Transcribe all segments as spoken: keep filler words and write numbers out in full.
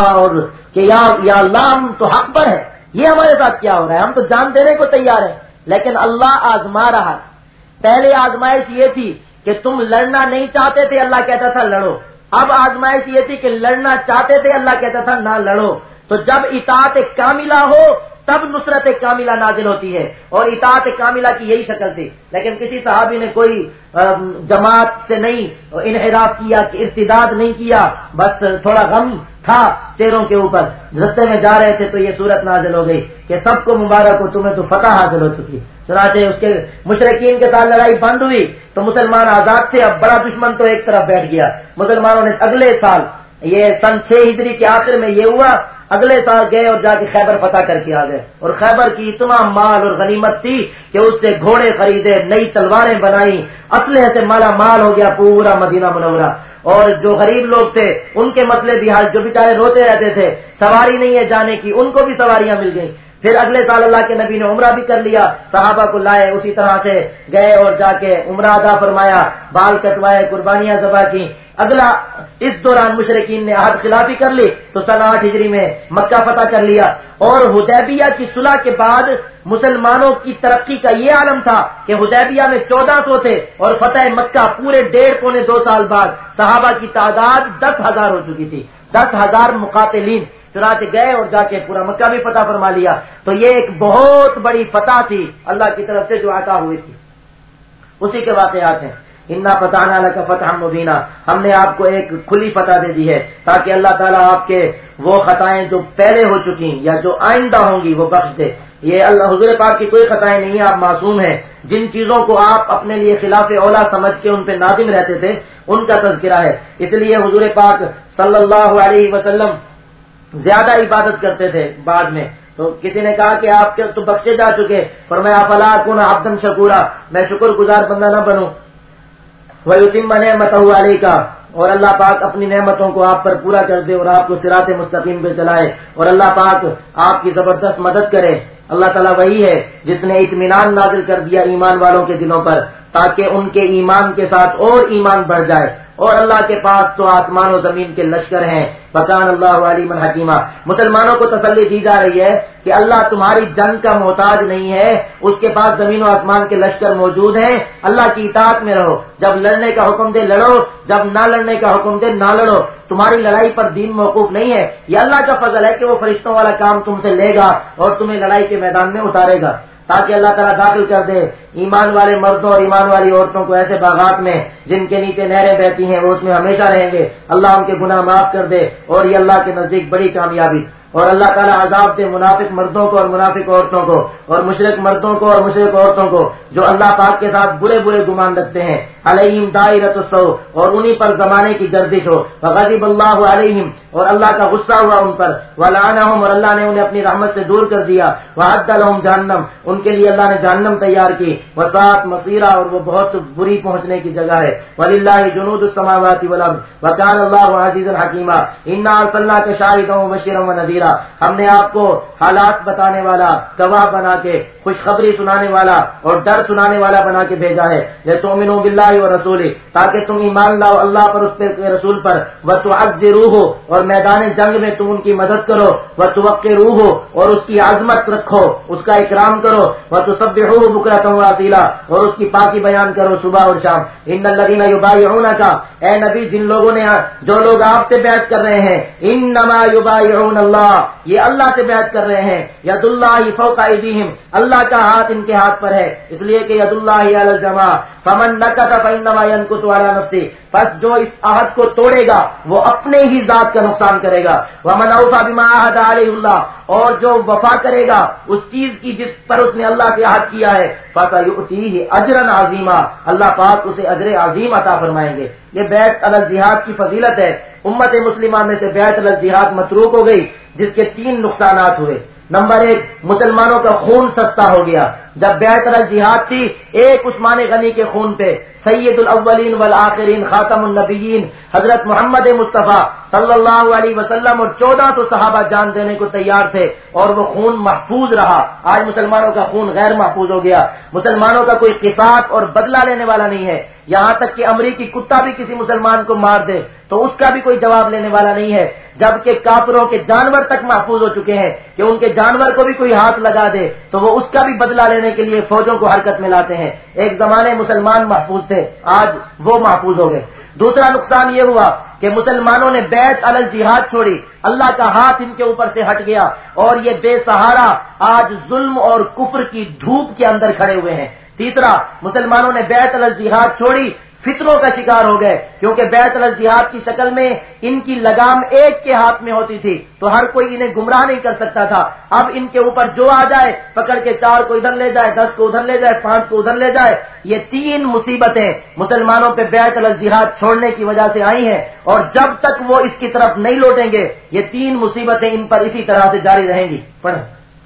اور کہ یا یا اللہ ہم تو حق پر ہے، یہ ہمارے ساتھ کیا ہو رہا ہے، ہم تو جان دینے کو تیار ہیں، لیکن اللہ آزما رہا۔ پہلے آزمائش یہ تھی کہ تم لڑنا نہیں چاہتے تھے، اللہ کہتا تھا لڑو۔ اب آزمائش یہ تھی کہ لڑنا چاہتے تھے، اللہ کہتا تھا نہ لڑو۔ تو جب اطاعت کاملہ ہو تب نصرت کاملہ نازل ہوتی ہے، اور اطاعت کاملہ کی یہی شکل تھی۔ لیکن کسی صحابی نے کوئی جماعت سے نہیں انحراف کیا، ارتداد نہیں کیا، بس تھوڑا غم تھا چہروں کے اوپر، رستے میں جا رہے تھے تو یہ صورت نازل ہو گئی کہ سب کو مبارک ہو، تمہیں تو فتح حاصل ہو چکی۔ چنانچہ اس کے مشرکین کے ساتھ لڑائی بند ہوئی تو مسلمان آزاد تھے، اب بڑا دشمن تو ایک طرف بیٹھ گیا۔ مسلمانوں نے اگلے سال، یہ سن چھ ہجری کے آخر میں یہ ہوا، اگلے سال گئے اور جا کے خیبر فتح کر کے آ گئے، اور خیبر کی اتنا مال اور غنیمت تھی کہ اس سے گھوڑے خریدے، نئی تلواریں بنائی، اسلحے سے مالا مال ہو گیا پورا مدینہ منورہ۔ اور جو غریب لوگ تھے ان کے مسئلے بھی حل، جو بیچارے روتے رہتے تھے سواری نہیں ہے جانے کی، ان کو بھی سواریاں مل گئیں۔ پھر اگلے سال اللہ کے نبی نے عمرہ بھی کر لیا، صحابہ کو لائے، اسی طرح سے گئے اور جا کے عمرہ ادا فرمایا، بال کٹوائے، قربانیاں ذبح کی۔ اگلا اس دوران مشرکین نے عہد خلافی کر لی تو سن آٹھ ہجری میں مکہ فتح کر لیا، اور حدیبیہ کی صلح کے بعد مسلمانوں کی ترقی کا یہ عالم تھا کہ حدیبیہ میں چودہ سو تھے اور فتح مکہ پورے ڈیڑھ پونے دو سال بعد صحابہ کی تعداد دس ہزار ہو چکی تھی، دس ہزار مقاتلین۔ چنانچہ گئے اور جا کے پورا مکہ بھی فتح فرما لیا۔ تو یہ ایک بہت بڑی فتح تھی اللہ کی طرف سے جو عطا ہوئی تھی، اسی کے واقعات ہیں۔ انا فتحنا لک فتحا مبینا، ہم نے آپ کو ایک کھلی فتح دے دی ہے تاکہ اللہ تعالیٰ آپ کے وہ خطائیں جو پہلے ہو چکی یا جو آئندہ ہوں گی وہ بخش دے۔ یہ اللہ حضور پاک کی کوئی خطائیں نہیں ہیں، آپ معصوم ہیں۔ جن چیزوں کو آپ اپنے لیے خلاف اولا سمجھ کے ان پہ نادم رہتے تھے ان کا تذکرہ ہے۔ اس لیے حضور پاک صلی اللہ علیہ وسلم زیادہ عبادت کرتے تھے بعد میں۔ تو کسی نے کہا کہ آپ کے تو بخشے جا چکے، فرمایا افلا اکون عبدا شکورا، میں شکر گزار بندہ نہ بنوں۔ وَيُتِمَّ نِعْمَتَهُ عَلَيْكَ، اور اللہ پاک اپنی نعمتوں کو آپ پر پورا کر دے اور آپ کو صراط مستقیم پہ چلائے، اور اللہ پاک آپ کی زبردست مدد کرے۔ اللہ تعالیٰ وہی ہے جس نے اطمینان نازل کر دیا ایمان والوں کے دلوں پر تاکہ ان کے ایمان کے ساتھ اور ایمان بڑھ جائے، اور اللہ کے پاس تو آسمان و زمین کے لشکر ہیں۔ وَكَانَ اللَّهُ عَلِيمًا حَكِيمًا، مسلمانوں کو تسلی دی جا رہی ہے کہ اللہ تمہاری جنگ کا محتاج نہیں ہے، اس کے پاس زمین و آسمان کے لشکر موجود ہیں، اللہ کی اطاعت میں رہو، جب لڑنے کا حکم دے لڑو، جب نہ لڑنے کا حکم دے نہ لڑو، تمہاری لڑائی پر دین موقوف نہیں ہے۔ یہ اللہ کا فضل ہے کہ وہ فرشتوں والا کام تم سے لے گا اور تمہیں لڑائی کے میدان میں اتارے گا، تاکہ اللہ تعالیٰ داخل کر دے ایمان والے مردوں اور ایمان والی عورتوں کو ایسے باغات میں جن کے نیچے نہریں بہتی ہیں، وہ اس میں ہمیشہ رہیں گے۔ اللہ ان کے گناہ معاف کر دے، اور یہ اللہ کے نزدیک بڑی کامیابی۔ اور اللہ تعالیٰ عذاب دے منافق مردوں کو اور منافق عورتوں کو، اور مشرک مردوں کو اور مشرک عورتوں کو جو اللہ پاک کے ساتھ برے برے گمان رکھتے ہیں۔ علیہم دائرۃ السوء، اور انہی پر زمانے کی گردش ہو۔ وغضب اللہ علیہم، اور اللہ کا غصہ ہوا ان پر۔ ولعنہم، اور اللہ نے انہیں اپنی رحمت سے دور کر دیا۔ وأعد لهم جہنم، ان کے لیے اللہ نے جہنم تیار کی۔ وساءت مصیرا، اور وہ بہت بری پہنچنے کی جگہ ہے۔ وللہ جنود السماوات والارض وکان اللہ عزیزا حکیما۔ انا ارسلناک شاہدا وبشیرا ونذیرا، ہم نے آپ کو حالات بتانے والا، گواہ بنا کے، خوشخبری سنانے والا اور ڈر سنانے والا بنا کے بھیجا ہے۔ لتؤمنوا باللہ ورسولہ، تاکہ تم ایمان لاؤ اللہ پر، اس کے رسول پر۔ وتعزروہ، اور میدان جنگ میں تم ان کی مدد کرو۔ وتوقروہ، اور اس کی عظمت رکھو، اس کا اکرام کرو۔ وتسبحوہ بکرۃ واصیلا، اور اس کی پاکی بیان کرو صبح اور شام۔ ان الذین یبایعونک، اے نبی جن لوگوں نے، جو لوگ آپ سے بیعت کر رہے ہیں، انما یبایعون اللہ، یہ اللہ سے بیعت کر رہے ہیں۔ ید اللہ فوق ایدیہم، اللہ کا ہاتھ ان کے ہاتھ پر ہے، اس لیے کہ ید اللہ علی الجماع۔ فمن نکث فانما ینکث علی نفسہ، پس جو اس عہد کو توڑے گا وہ اپنے ہی ذات کا نقصان کرے گا۔ ومن اوفی بما عہد علیہ اللہ، اور جو وفا کرے گا اس چیز کی جس پر اس نے اللہ سے عہد کیا ہے، فسیؤتیہ اجرا عظیما، اللہ پاک اسے اجر عظیم عطا فرمائیں گے۔ یہ بیعت علی الجہاد کی فضیلت ہے۔ امت مسلمہ میں سے بیعت علی الجہاد متروک ہو گئی، جس کے تین نقصانات ہوئے۔ نمبر ایک، مسلمانوں کا خون سستا ہو گیا، جب بیعت الجہاد تھی ایک عثمان غنی کے خون پہ سید الاولین والآخرین خاتم النبیین حضرت محمد مصطفیٰ صلی اللہ علیہ وسلم اور چودہ سو صحابہ جان دینے کو تیار تھے اور وہ خون محفوظ رہا. آج مسلمانوں کا خون غیر محفوظ ہو گیا. مسلمانوں کا کوئی قصاص اور بدلہ لینے والا نہیں ہے. یہاں تک کہ امریکی کتا بھی کسی مسلمان کو مار دے تو اس کا بھی کوئی جواب لینے والا نہیں ہے، جبکہ کافروں کے جانور تک محفوظ ہو چکے ہیں کہ ان کے جانور کو بھی کوئی ہاتھ لگا دے تو وہ اس کا بھی بدلہ لینے کے لیے فوجوں کو حرکت میں لاتے ہیں. ایک زمانے مسلمان محفوظ تھے، آج وہ محفوظ ہو گئے. دوسرا نقصان یہ ہوا کہ مسلمانوں نے بیعت علی الجہاد چھوڑی، اللہ کا ہاتھ ان کے اوپر سے ہٹ گیا اور یہ بے سہارا آج ظلم اور کفر کی دھوپ کے اندر کھڑے ہوئے ہیں. تیسرا، مسلمانوں نے بیعت علی الجہاد چھوڑی، فتنوں کا شکار ہو گئے، کیونکہ بیعت علی الجہاد کی شکل میں ان کی لگام ایک کے ہاتھ میں ہوتی تھی تو ہر کوئی انہیں گمراہ نہیں کر سکتا تھا. اب ان کے اوپر جو آ جائے پکڑ کے چار کو ادھر لے جائے، دس کو ادھر لے جائے، پانچ کو ادھر لے جائے. یہ تین مصیبتیں مسلمانوں پہ بیعت علی الجہاد چھوڑنے کی وجہ سے آئی ہیں اور جب تک وہ اس کی طرف نہیں لوٹیں گے یہ تین مصیبتیں ان پر اسی طرح سے جاری رہیں گی. پڑھیں.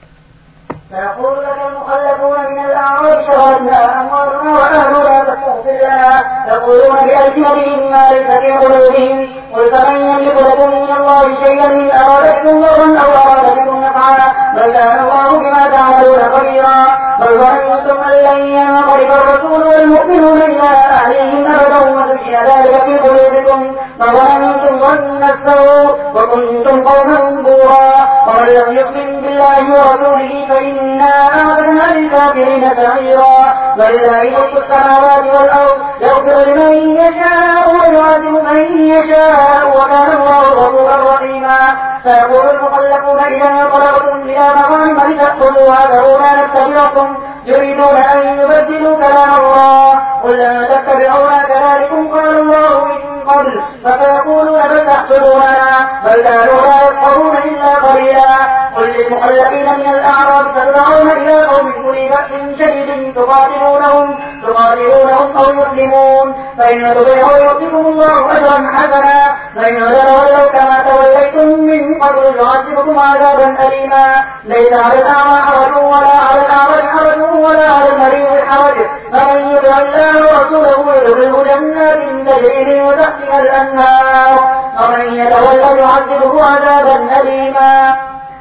سيقول لك المخلفون من الأعراب شهدنا أموالنا وأهلنا فاستغفر لنا يقولون بألسنتهم ما ليس في قلوبهم قل فمن يملك لكم من الله شيئا إن أراد بكم ضرا أو أراد بكم نفعا بل كان الله بما تعملون خبيرا بل ظننتم أن لن ينقلب الرسول والمؤمنون إلى أهلهم أبدا وزين ذلك في قلوبكم فظننتم ظن السوء وكنتم قوما بورا ومن لم يؤمن بالله ورسوله فإنا أعتدنا للكافرين سعيرا ولله ملك السماوات والأرض يغفر لمن يشاء ويعذب من يشاء وكان الله غفورا رحيما سيقول المخلفون إذا انطلقتم إلى مغانم لتأخذوها ذرونا نتبعكم يريدون أن يبدلوا كلام الله قل لن تتبعونا كذلكم قال الله من قبل فسيقولون بل تحسدوننا بل كانوا لا يفقهون إلا قليلا قل للمخلفين من الأعراب تدعون إلى قوم أولي بأس شديد تقاتلونهم تقاتلونهم أو يسلمون فإن تطيعوا يؤتكم الله أجرا حسنا فإن تولوا كما توليتم من قبل يعذبكم عذابا أليما ليس على الأعمى حرج ولا على الأعرج حرج ولا على المريض حرج فمن يطع الله ورسوله يدخله جنات تجري من تحتها الأنهار ومن يتولى يعذبه عذابا أليما.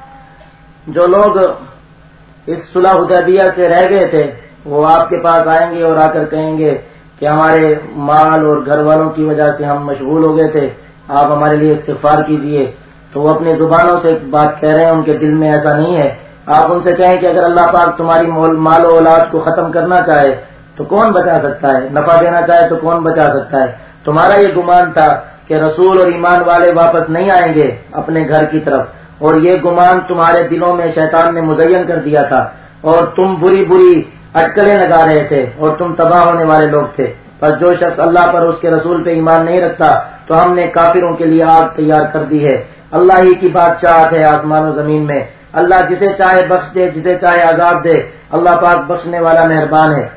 جو لوگ اس صلح حدیبیہ سے رہ گئے تھے وہ آپ کے پاس آئیں گے اور آ کر کہیں گے کہ ہمارے مال اور گھر والوں کی وجہ سے ہم مشغول ہو گئے تھے، آپ ہمارے لیے استغفار کیجئے. تو وہ اپنی زبانوں سے بات کہہ رہے ہیں، ان کے دل میں ایسا نہیں ہے. آپ ان سے کہیں کہ اگر اللہ پاک تمہاری مال و اولاد کو ختم کرنا چاہے تو کون بچا سکتا ہے، نفع دینا چاہے تو کون بچا سکتا ہے. تمہارا یہ گمان تھا کہ رسول اور ایمان والے واپس نہیں آئیں گے اپنے گھر کی طرف، اور یہ گمان تمہارے دلوں میں شیطان نے مزین کر دیا تھا اور تم بری بری اٹکلیں لگا رہے تھے اور تم تباہ ہونے والے لوگ تھے. پر جو شخص اللہ پر اس کے رسول پہ ایمان نہیں رکھتا تو ہم نے کافروں کے لیے آگ تیار کر دی ہے. اللہ ہی کی بادشاہت ہے آسمان و زمین میں، اللہ جسے چاہے بخش دے، جسے چاہے عذاب دے. اللہ پاک بخشنے والا مہربان ہے.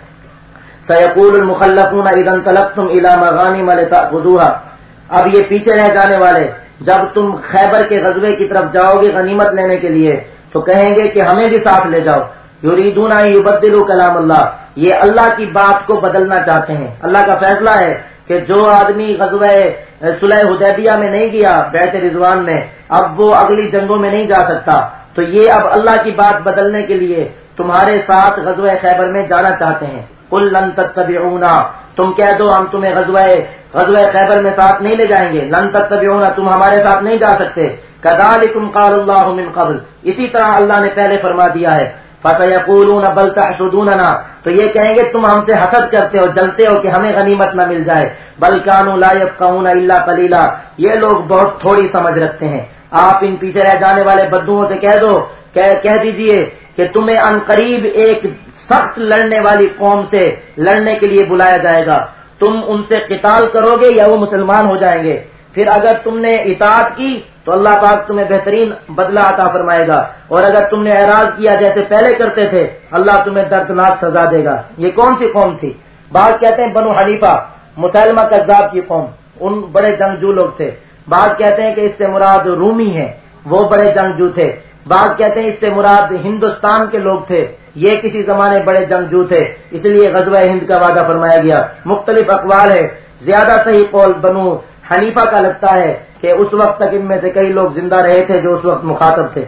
سيقول المخلفون اذا انطلقتم الى مغانم لتأخذوها، اب یہ پیچھے رہ جانے والے جب تم خیبر کے غزوے کی طرف جاؤ گے غنیمت لینے کے لیے تو کہیں گے کہ ہمیں بھی ساتھ لے جاؤ. یریدون ان یبدلوا کلام اللہ، یہ اللہ کی بات کو بدلنا چاہتے ہیں. اللہ کا فیصلہ ہے کہ جو آدمی غزوہ صلح حدیبیہ میں نہیں گیا بیعت رضوان میں، اب وہ اگلی جنگوں میں نہیں جا سکتا. تو یہ اب اللہ کی بات بدلنے کے لیے تمہارے ساتھ غزوہ خیبر میں جانا چاہتے ہیں. قل لن تتبعونا، تم کہہ دو ہم تمہیں غزوہ غزوہ خیبر میں ساتھ نہیں لے جائیں گے. لن تتبعونا، تم ہمارے ساتھ نہیں جا سکتے. کذالکم قال اللہ من قبل، اسی طرح اللہ نے پہلے فرما دیا ہے. فسیقولون بل تحسدوننا، تو یہ کہیں گے تم ہم سے حسد کرتے ہو، جلتے ہو کہ ہمیں غنیمت نہ مل جائے. بل کانوا لا یفقهون الا قلیلا، یہ لوگ بہت تھوڑی سمجھ رکھتے ہیں. آپ ان پیچھے رہ جانے والے بدوؤں سے کہہ دو، کہہ دیجئے کہ تمہیں ان قریب ایک سخت لڑنے والی قوم سے لڑنے کے لیے بلایا جائے گا. تم ان سے قتال کرو گے یا وہ مسلمان ہو جائیں گے. پھر اگر تم نے اطاعت کی تو اللہ پاک تمہیں بہترین بدلہ عطا فرمائے گا، اور اگر تم نے اعراض کیا جیسے پہلے کرتے تھے اللہ تمہیں دردناک سزا دے گا. یہ کون سی قوم تھی؟ بعض کہتے ہیں بنو حنیفہ، مسلمہ کذاب کی قوم، ان بڑے جنگجو لوگ تھے. بعض کہتے ہیں کہ اس سے مراد رومی ہیں، وہ بڑے جنگجو تھے. بعض کہتے ہیں اس سے مراد ہندوستان کے لوگ تھے، یہ کسی زمانے بڑے جنگجو تھے، اس لیے غزوہ ہند کا وعدہ فرمایا گیا۔ مختلف اقوال ہے، زیادہ صحیح قول بنو حنیفہ کا لگتا ہے کہ اس وقت تک ان میں سے کئی لوگ زندہ رہے تھے جو اس وقت مخاطب تھے۔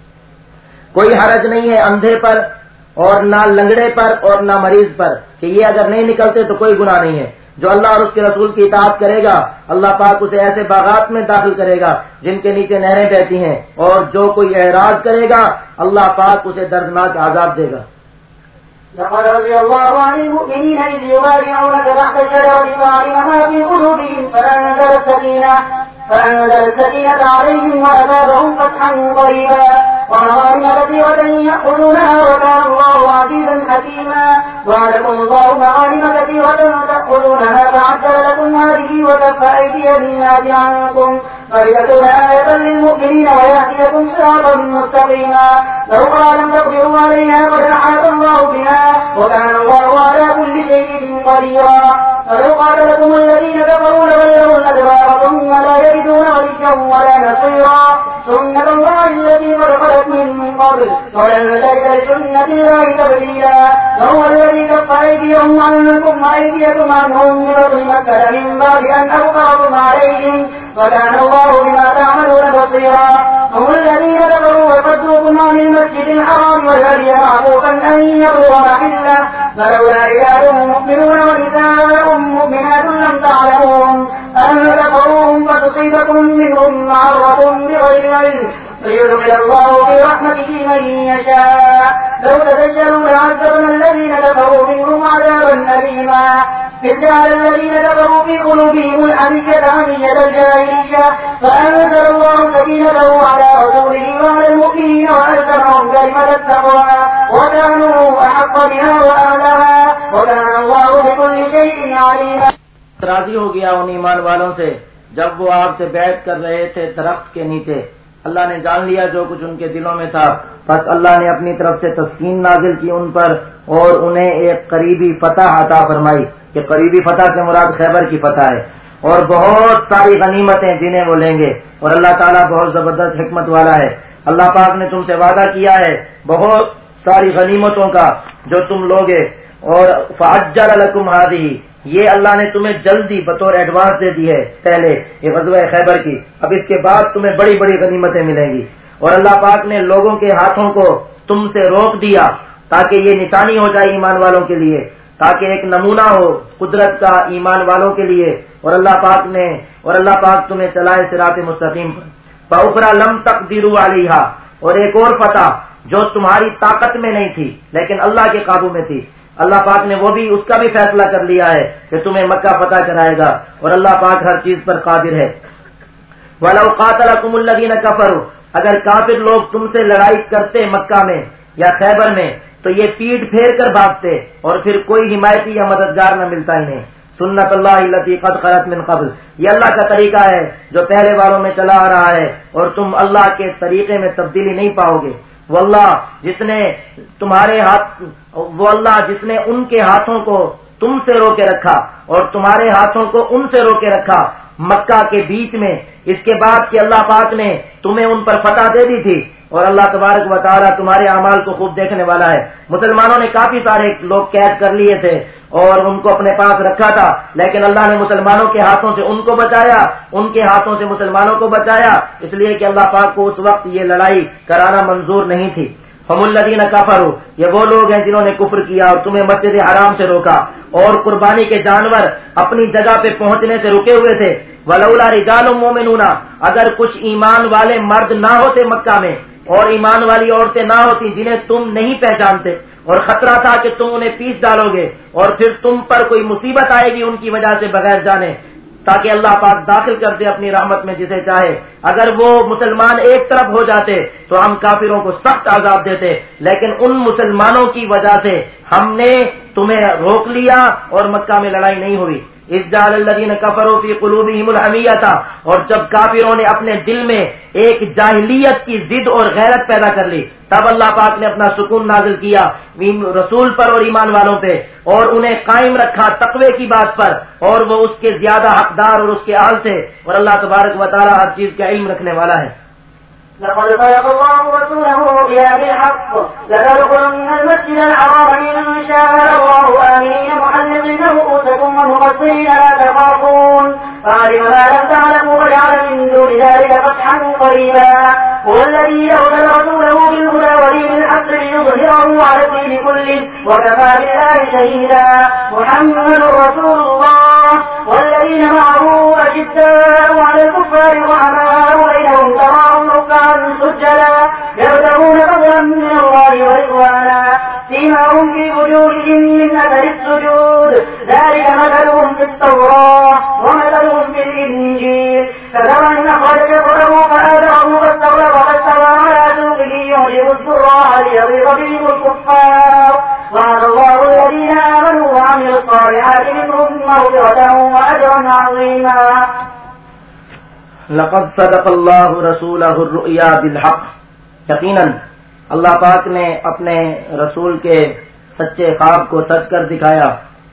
کوئی حرج نہیں ہے اندھے پر اور نہ لنگڑے پر اور نہ مریض پر کہ یہ اگر نہیں نکلتے تو کوئی گناہ نہیں ہے۔ جو اللہ اور اس کے رسول کی اطاعت کرے گا اللہ پاک اسے ایسے باغات میں داخل کرے گا جن کے نیچے نہریں بہتی ہیں، اور جو کوئی اعراض کرے گا اللہ پاک اسے دردناک عذاب دے گا۔ لقد رضي الله عن المؤمنين إذ يبايعونك تحت الشجرة فعلم ما في قلوبهم فأنزل السكينة فأنزل السكينة عليهم وأثابهم فتحا قريبا ومغانم كثيرة يأخذونها وكان الله عزيزا حكيما وعدكم الله مغانم كثيرة تأخذونها فعجل لكم هذه وكف أيدي الناس عنكم ولتكون آية للمؤمنين ويهديكم صراطا مستقيما لو قال لم تقدروا عليها قد أحاط الله بها وكان الله على كل شيء قديرا فلو قاتلكم الذين كفروا لولوا الأدبار ثم لا يجدون وليا ولا نصيرا سنة الله التي قد خلت من قبل ولن تجد لسنة الله تبديلا وهو الذي كف أيديهم عنكم وأيديكم عنهم ببطن مكة من بعد أن أوقعتم عليهم وكان الله بما تعملون بصيرا هم الذين كفروا وصدوكم عن المسجد الحرام والهدي معكوفا أن يبلغ محله فلولا رجال مؤمنون ونساء مؤمنات لم تعلموهم أن تكفروهم فتصيبكم منهم معرة بغير علم ليدخل الله في رحمته من يشاء لو تزينوا لعذبنا الذين كفروا منهم عذابا أليما إذ جعل الذين كفروا في قلوبهم الحمية حمية الجاهلية فأنزل الله سكينته على رسوله وعلى المؤمنين وألزمهم كلمة التقوى وكانوا أحق بها وأهلها وكان الله بكل شيء عليما۔ راضی ہو گیا ان ایمان والوں سے جب وہ آپ سے بیعت کر رہے تھے درخت کے نیچے، اللہ نے جان لیا جو کچھ ان کے دلوں میں تھا، بس اللہ نے اپنی طرف سے تسکین نازل کی ان پر اور انہیں ایک قریبی فتح عطا فرمائی کہ قریبی فتح سے مراد خیبر کی فتح ہے، اور بہت ساری غنیمتیں جنہیں وہ لیں گے، اور اللہ تعالیٰ بہت زبردست حکمت والا ہے۔ اللہ پاک نے تم سے وعدہ کیا ہے بہت ساری غنیمتوں کا جو تم لوگے، اور فعجل لکم ہذہ، یہ اللہ نے تمہیں جلدی بطور ایڈوانس دے دی ہے پہلے یہ غزوہ خیبر کی، اب اس کے بعد تمہیں بڑی بڑی غنیمتیں ملیں گی۔ اور اللہ پاک نے لوگوں کے ہاتھوں کو تم سے روک دیا تاکہ یہ نشانی ہو جائے ایمان والوں کے لیے، تاکہ ایک نمونہ ہو قدرت کا ایمان والوں کے لیے، اور اللہ پاک نے اور اللہ پاک تمہیں چلائے صراط مستقیم پر۔ فاخرى لم تقدروا علیہا، اور ایک اور فتح جو تمہاری طاقت میں نہیں تھی لیکن اللہ کے قابو میں تھی، اللہ پاک نے وہ بھی اس کا بھی فیصلہ کر لیا ہے کہ تمہیں مکہ فتح کرائے گا، اور اللہ پاک ہر چیز پر قادر ہے۔ وَلَوْ قَاتَلَكُمُ الَّذِينَ كَفَرُوا، اگر کافر لوگ تم سے لڑائی کرتے مکہ میں یا خیبر میں تو یہ پیٹ پھیر کر بھاگتے اور پھر کوئی حمایتی یا مددگار نہ ملتا انہیں۔ سنت اللہ التی قد خلت من قبل، یہ اللہ کا طریقہ ہے جو پہلے والوں میں چلا آ رہا ہے، اور تم اللہ کے طریقے میں تبدیلی نہیں پاؤ گے۔ وہ اللہ جس نے تمہارے ہاتھ وہ اللہ جس نے ان کے ہاتھوں کو تم سے روکے رکھا اور تمہارے ہاتھوں کو ان سے روکے رکھا مکہ کے بیچ میں، اس کے بعد کہ اللہ پاک نے تمہیں ان پر فتح دے دی تھی، اور اللہ تبارک و تعالیٰ تمہارے اعمال کو خوب دیکھنے والا ہے۔ مسلمانوں نے کافی سارے لوگ قید کر لیے تھے اور ان کو اپنے پاس رکھا تھا، لیکن اللہ نے مسلمانوں کے ہاتھوں سے ان کو بچایا، ان کے ہاتھوں سے مسلمانوں کو بچایا، اس لیے کہ اللہ پاک کو اس وقت یہ لڑائی کرانا منظور نہیں تھی۔ ہم الذین کفروا، یہ وہ لوگ ہیں جنہوں نے کفر کیا اور تمہیں مسجد حرام سے روکا، اور قربانی کے جانور اپنی جگہ پہ پہنچنے سے رکے ہوئے تھے۔ ولولا رجال مومنون، اگر کچھ ایمان والے مرد نہ ہوتے مکہ میں اور ایمان والی عورتیں نہ ہوتی جنہیں تم نہیں پہچانتے، اور خطرہ تھا کہ تم انہیں پیس ڈالو گے اور پھر تم پر کوئی مصیبت آئے گی ان کی وجہ سے بغیر جانے، تاکہ اللہ پاک داخل کر دے اپنی رحمت میں جسے چاہے۔ اگر وہ مسلمان ایک طرف ہو جاتے تو ہم کافروں کو سخت عذاب دیتے، لیکن ان مسلمانوں کی وجہ سے ہم نے تمہیں روک لیا اور مکہ میں لڑائی نہیں ہوئی۔ اذ جعل الذین کفروا فی قلوبہم الحمیۃ، اور جب کافروں نے اپنے دل میں ایک جاہلیت کی ضد اور غیرت پیدا کر لی، تب اللہ پاک نے اپنا سکون نازل کیا رسول پر اور ایمان والوں پہ، اور انہیں قائم رکھا تقوی کی بات پر، اور وہ اس کے زیادہ حقدار اور اس کے اہل تھے، اور اللہ تبارک و تعالی ہر چیز کا علم رکھنے والا ہے۔ لقد صدق الله رسوله رؤيا بالحق لتدخلن المسجد الحرام إن شاء الله آمنين محلقين رؤوسكم ومقصرين لا تخافون فعلم ما لم تعلموا وجعل من دون ذلك فتحا قريبا هو الذي أرسل رسوله بالهدى ودين الحق ليظهره على الدين كله وكفى بالله شهيدا محمد رسول الله والذين معه أشداء على الكفار رحماء بينهم تراهم ركعا سجدا يبتغون فضلا من الله ورضوانا سيماهم في وجوههم من أثر السجود ذلك مثلهم في التوراة ومثلهم في الإنجيل كزرع أخرج شطأه فآزره فاستغلظ فاستوى على سوقه يعجب الزراع ليغيظ بهم الكفار وعد الله الذين آمنوا وعملوا الصالحات منهم مغفرة وأجرا عظيما. لقد صدق اللہ رسولہ الرؤیا بالحق، یقیناً اللہ پاک نے اپنے رسول کے سچے خواب کو سچ کر دکھایا.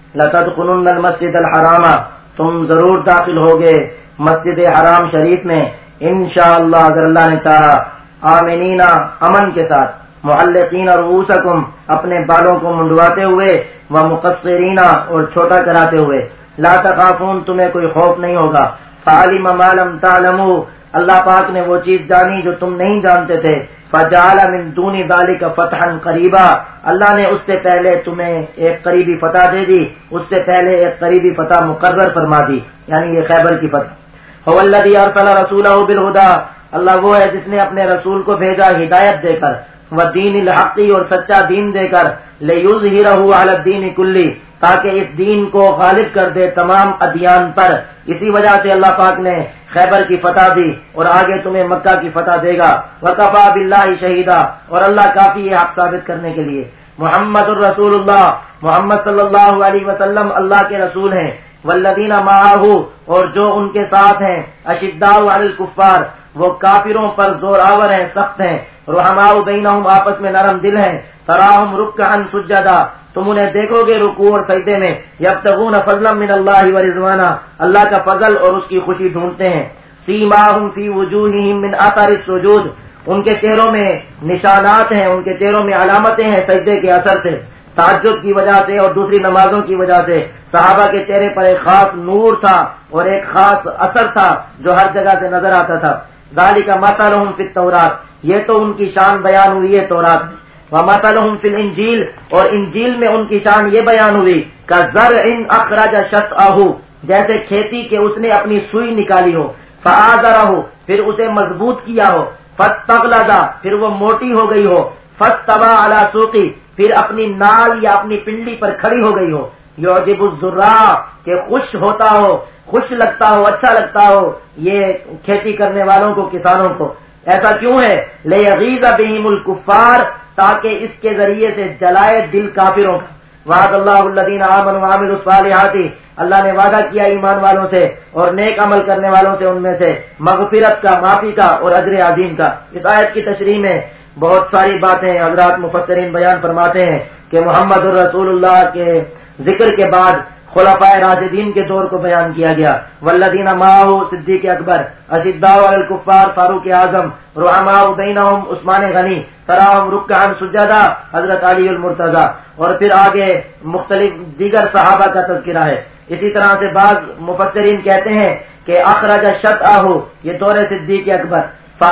لتدخلن المسجد الحرام، تم ضرور داخل ہوگے مسجد حرام شریف میں انشاءاللہ اگر اللہ نے چاہا. آمنین، امن کے ساتھ. محلقین رؤوسکم، اپنے بالوں کو منڈواتے ہوئے. ومقصرین، اور چھوٹا کراتے ہوئے. لا تخافون، تمہیں کوئی خوف نہیں ہوگا. فعلم ما لم تعلموا، اللہ پاک نے وہ چیز جانی جو تم نہیں جانتے تھے. فجعل من دون ذلك فتحا قریبا، اللہ نے اس سے پہلے تمہیں ایک قریبی فتح دے دی، اس سے پہلے ایک قریبی فتح مقرر فرما دی، یعنی یہ خیبر کی فتح. هو الذي ارسل رسوله بالهدى، اللہ وہ ہے جس نے اپنے رسول کو بھیجا ہدایت دے کر. ودین الحق، اور سچا دین دے کر. لیظہرہ علی الدین کلی، تاکہ اس دین کو غالب کر دے تمام ادیان پر. اسی وجہ سے اللہ پاک نے خیبر کی فتح دی اور آگے تمہیں مکہ کی فتح دے گا. وکفی باللہ شہیدا، اور اللہ کافی ہے حق ثابت کرنے کے لیے. محمد الرسول اللہ، محمد صلی اللہ علیہ وسلم اللہ کے رسول ہیں. والذین معہ، اور جو ان کے ساتھ ہیں. اشداء علی الکفار، وہ کافروں پر زور آور ہیں، سخت ہیں. رحماء بینہم، آپس میں نرم دل ہیں. تراہم رکعا سجدا، تم انہیں دیکھو گے رکوع اور سجدے میں. یبتغون فضلا من اللہ ورضوانا، اللہ کا فضل اور اس کی خوشی ڈھونڈتے ہیں. سیماہم فی وجوہہم من اثر السجود، ان کے چہروں میں نشانات ہیں، ان کے چہروں میں علامتیں ہیں سجدے کے اثر سے، تہجد کی وجہ سے اور دوسری نمازوں کی وجہ سے. صحابہ کے چہرے پر ایک خاص نور تھا اور ایک خاص اثر تھا جو ہر جگہ سے نظر آتا تھا. ذالک مثلہم فی التوراۃ، یہ تو ان کی شان بیان ہوئی ہے تورات میں. ومثلہم فی الانجیل، اور انجیل میں ان کی شان یہ بیان ہوئی. کزرع اخرج شطأہ، جیسے کھیتی کہ اس نے اپنی سوئی نکالی ہو. فآزرہ، پھر اسے مضبوط کیا ہو. فاستغلظ، پھر وہ موٹی ہو گئی ہو. فاستوى علی سوقی، پھر اپنی نال یا اپنی پنڈلی پر کھڑی ہو گئی ہو. یعجب الزراع، کہ خوش ہوتا ہو، خوش لگتا ہو، اچھا لگتا ہو یہ کھیتی کرنے والوں کو، کسانوں کو. ایسا کیوں ہے؟ لیغیظ بہم الکفار، تاکہ اس کے ذریعے سے جلائے دل کافروں کا. وعد اللہ الذین آمنوا وعملوا الصالحات، اللہ نے وعدہ کیا ایمان والوں سے اور نیک عمل کرنے والوں سے، ان میں سے مغفرت کا، معافی کا اور اجر عظیم کا. اس آیت کی تشریح میں بہت ساری باتیں حضرات مفسرین بیان فرماتے ہیں کہ محمد الرسول اللہ کے ذکر کے بعد خلفائے راشدین کے دور کو بیان کیا گیا. والذین معہ صدیق اکبر، اشداء علی الکفار فاروق اعظم، رحماء بینہم عثمان غنی، تراہم رکعا سجدا حضرت علی المرتضی، اور پھر آگے مختلف دیگر صحابہ کا تذکرہ ہے. اسی طرح سے بعض مفسرین کہتے ہیں کہ اخرج شطأہ یہ دور صدیق اکبر،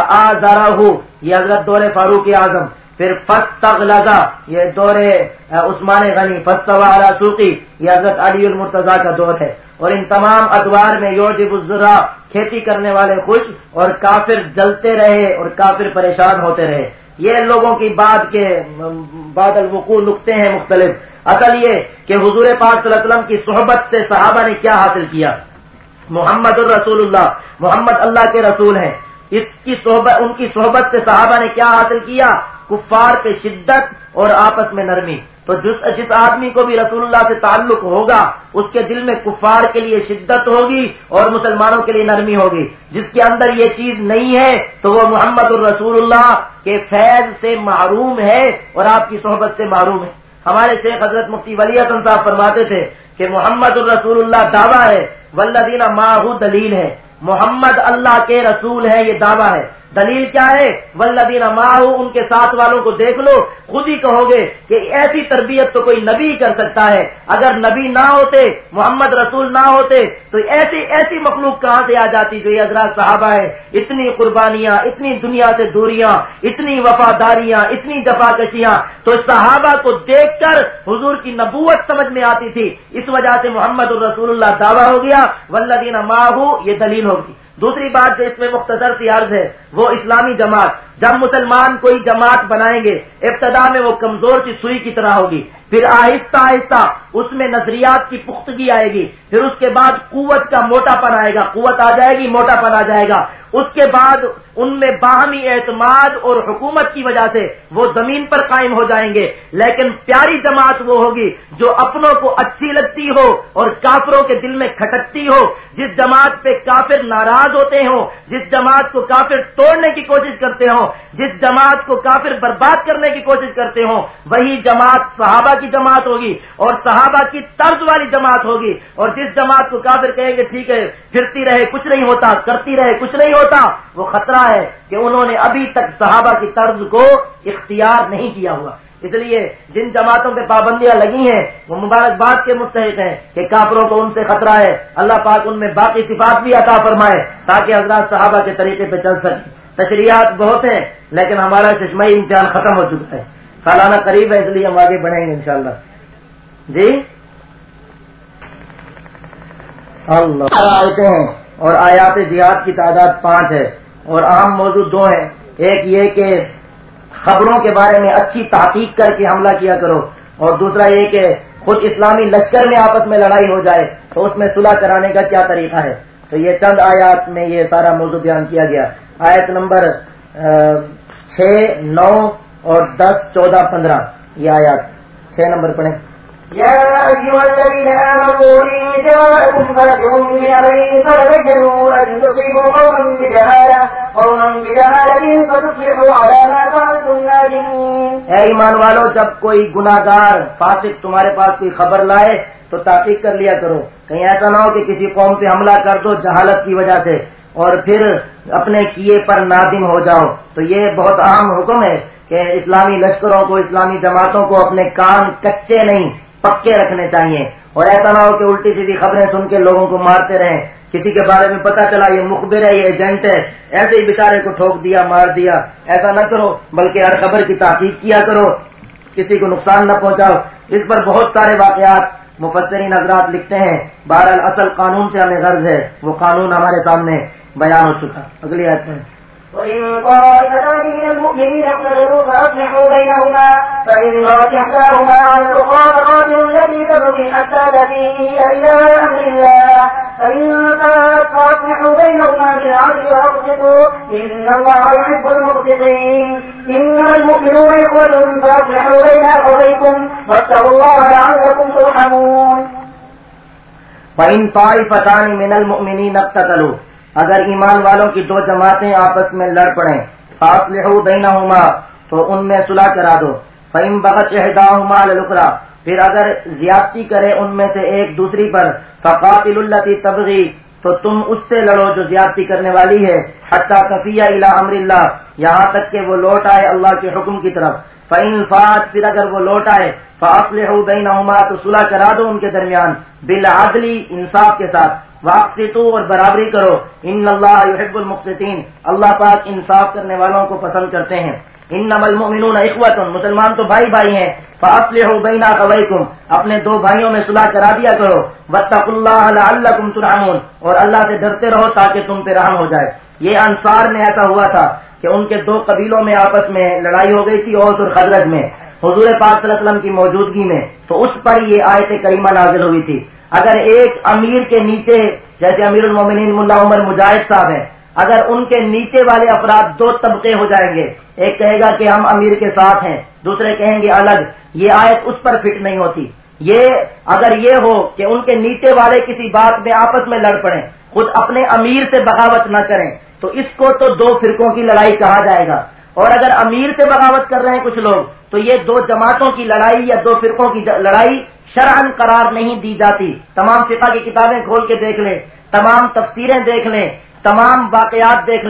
فآزرہ یہ حضرت دور فاروق اعظم، پھر فاستغلظ یہ دور عثمان غنی، فاستوى علی سوقی یہ حضرت علی المرتضی کا دور ہے. اور ان تمام ادوار میں یعجب الزراع، کھیتی کرنے والے خوش اور کافر جلتے رہے اور کافر پریشان ہوتے رہے. یہ لوگوں کی بات کے بعد الوقوع نقطے ہیں مختلف. اصل یہ کہ حضور پاک صلی اللہ علیہ وسلم کی صحبت سے صحابہ نے کیا حاصل کیا. محمد الرسول اللہ، محمد اللہ کے رسول ہیں، اس کی صحبت، ان کی صحبت سے صحابہ نے کیا حاصل کیا؟ کفار پہ شدت اور آپس میں نرمی. تو جس جس آدمی کو بھی رسول اللہ سے تعلق ہوگا اس کے دل میں کفار کے لیے شدت ہوگی اور مسلمانوں کے لیے نرمی ہوگی. جس کے اندر یہ چیز نہیں ہے تو وہ محمد الرسول اللہ کے فیض سے محروم ہے اور آپ کی صحبت سے محروم ہے. ہمارے شیخ حضرت مفتی ولی حسن صاحب فرماتے تھے کہ محمد الرسول اللہ دعویٰ ہے، والذین معہ دلیل ہے. محمد اللہ کے رسول ہے یہ دعویٰ ہے، دلیل کیا ہے؟ والذین معہ، ان کے ساتھ والوں کو دیکھ لو، خود ہی کہو گے کہ ایسی تربیت تو کوئی نبی کر سکتا ہے، اگر نبی نہ ہوتے، محمد رسول نہ ہوتے تو ایسی ایسی مخلوق کہاں سے آ جاتی جو یہ حضرات صحابہ ہے، اتنی قربانیاں، اتنی دنیا سے دوریاں، اتنی وفاداریاں، اتنی جفاکشیاں، تو صحابہ کو دیکھ کر حضور کی نبوت سمجھ میں آتی تھی، اس وجہ سے محمد الرسول اللہ دعویٰ ہو گیا، والذین معہ یہ دلیل ہوگی۔ دوسری بات جو اس میں مختصر سی عرض ہے وہ اسلامی جماعت، جب مسلمان کوئی جماعت بنائیں گے ابتدا میں وہ کمزور سی سوئی کی طرح ہوگی، پھر آہستہ آہستہ اس میں نظریات کی پختگی آئے گی، پھر اس کے بعد قوت کا موٹا پن آئے گا، قوت آ جائے گی، موٹا پن آ جائے گا، اس کے بعد ان میں باہمی اعتماد اور حکومت کی وجہ سے وہ زمین پر قائم ہو جائیں گے۔ لیکن پیاری جماعت وہ ہوگی جو اپنوں کو اچھی لگتی ہو اور کافروں کے دل میں کھٹکتی ہو، جس جماعت پہ کافر ناراض ہوتے ہوں، جس جماعت کو کافر توڑنے کی کوشش کرتے ہوں، جس جماعت کو کافر برباد کرنے کی کوشش کرتے ہوں، وہی جماعت صحابہ کی جماعت ہوگی اور صحابہ کی طرز والی جماعت ہوگی۔ اور جس جماعت کو کافر کہیں گے ٹھیک ہے پھرتی رہے کچھ نہیں ہوتا، کرتی رہے کچھ نہیں ہوتا، وہ خطرہ ہے کہ انہوں نے ابھی تک صحابہ کی طرز کو اختیار نہیں کیا ہوا۔ اس لیے جن جماعتوں پہ پابندیاں لگی ہیں وہ مبارکباد کے مستحق ہیں کہ کافروں کو ان سے خطرہ ہے، اللہ پاک ان میں باقی صفات بھی عطا فرمائے تاکہ حضرات صحابہ کے طریقے پہ چل سکیں۔ تشریحات بہت ہیں لیکن ہمارا چشمائی امتحان ختم ہو چکا ہے، سالانہ قریب ہے، اس لیے ہم آگے بڑھیں گے انشاءاللہ۔ جی اللہ آیتیں ہیں اور آیات جہاد کی تعداد پانچ ہے اور اہم موضوع دو ہیں، ایک یہ کہ خبروں کے بارے میں اچھی تحقیق کر کے حملہ کیا کرو، اور دوسرا یہ کہ خود اسلامی لشکر میں آپس میں لڑائی ہو جائے تو اس میں صلح کرانے کا کیا طریقہ ہے۔ تو یہ چند آیات میں یہ سارا موضوع بیان کیا گیا۔ آیت نمبر چھ، نو اور دس، چودہ، پندرہ، یہ آیات چھ نمبر پڑھیں۔ يا أيها الذين آمنوا إن جاءكم فاسق بنبأ فتبينوا أن تصيبوا قوما بجهالة قوما بجهالة فتصبحوا على ما فعلتم نادمين۔ اے ایمان والو، جب کوئی گناہگار فاسق تمہارے پاس کوئی خبر لائے تو تحقیق کر لیا کرو، کہیں ایسا نہ ہو کہ کسی قوم پہ حملہ کر دو جہالت کی وجہ سے اور پھر اپنے کیے پر نادم ہو جاؤ۔ تو یہ بہت اہم حکم ہے کہ اسلامی لشکروں کو، اسلامی جماعتوں کو اپنے کان کچے نہیں پکے رکھنے چاہیے، اور ایسا نہ ہو کہ الٹی سیدھی خبریں سن کے لوگوں کو مارتے رہیں، کسی کے بارے میں پتہ چلا یہ مخبر ہے، یہ ایجنٹ ہے، ایسے ہی بیچارے کو ٹھوک دیا، مار دیا، ایسا نہ کرو، بلکہ ہر خبر کی تحقیق کیا کرو، کسی کو نقصان نہ پہنچاؤ۔ اس پر بہت سارے واقعات مفسرین حضرات لکھتے ہیں، بہرحال اصل قانون سے ہمیں غرض ہے، وہ قانون ہمارے سامنے بیان ہو چکا۔ اگلی آیت میں وإن طائفتان من المؤمنين اقتتلوا فأصلحوا بينهما فإن بغت إحداهما على الأخرى فقاتلوا التي تبغي حتى تفيء إلى أمر الله فإن فاءت فأصلحوا بينهما بالعدل وأقسطوا إن الله يحب المقسطين إنما المؤمنون إخوة فأصلحوا بين أخويكم واتقوا الله لعلكم ترحمون۔ فإن طائفتان من المؤمنين اقتتلوا، اگر ایمان والوں کی دو جماعتیں آپس میں لڑ پڑیں، فاصلحوا بینہما تو ان میں صلح کرا دو، فإن بغت إحداهما على الأخرى پھر اگر زیادتی کرے ان میں سے ایک دوسری پر، فقاتلوا التي تبغي تو تم اس سے لڑو جو زیادتی کرنے والی ہے، حتى تفیء إلى أمر الله یہاں تک کہ وہ لوٹ آئے اللہ کے حکم کی طرف، فإن فاءت پھر اگر وہ لوٹ آئے، فأصلحوا بینہما تو صلح کرا دو ان کے درمیان، بالعدل انصاف کے ساتھ، واقسطوا اور برابری کرو، ان اللہ یحب المقسطین اللہ پاک انصاف کرنے والوں کو پسند کرتے ہیں۔ انما المؤمنون اخوۃ مسلمان تو بھائی بھائی ہیں، فاصلحوا بین اخویکم اپنے دو بھائیوں میں صلح کرا دیا کرو، واتقوا اللہ لعلکم ترحمون اور اللہ سے ڈرتے رہو تاکہ تم پہ رحم ہو جائے۔ یہ انصار میں ایسا ہوا تھا کہ ان کے دو قبیلوں میں آپس میں لڑائی ہو گئی تھی، اوس اور خزرج میں، حضور پاک صلی اللہ علیہ وسلم کی موجودگی میں، تو اس پر یہ آیت کریمہ نازل ہوئی تھی۔ اگر ایک امیر کے نیچے، جیسے امیر المومنین ملا عمر مجاہد صاحب ہیں، اگر ان کے نیچے والے افراد دو طبقے ہو جائیں گے، ایک کہے گا کہ ہم امیر کے ساتھ ہیں، دوسرے کہیں گے الگ، یہ آیت اس پر فٹ نہیں ہوتی۔ یہ اگر یہ ہو کہ ان کے نیچے والے کسی بات میں آپس میں لڑ پڑیں، خود اپنے امیر سے بغاوت نہ کریں، تو اس کو تو دو فرقوں کی لڑائی کہا جائے گا، اور اگر امیر سے بغاوت کر رہے ہیں کچھ لوگ تو یہ دو جماعتوں کی لڑائی یا دو فرقوں کی لڑائی شرعاً قرار نہیں دی جاتی۔ تمام فقہ کی کتابیں کھول کے دیکھ لیں، تمام تفسیریں دیکھ لیں، تمام واقعات دیکھ لیں کہ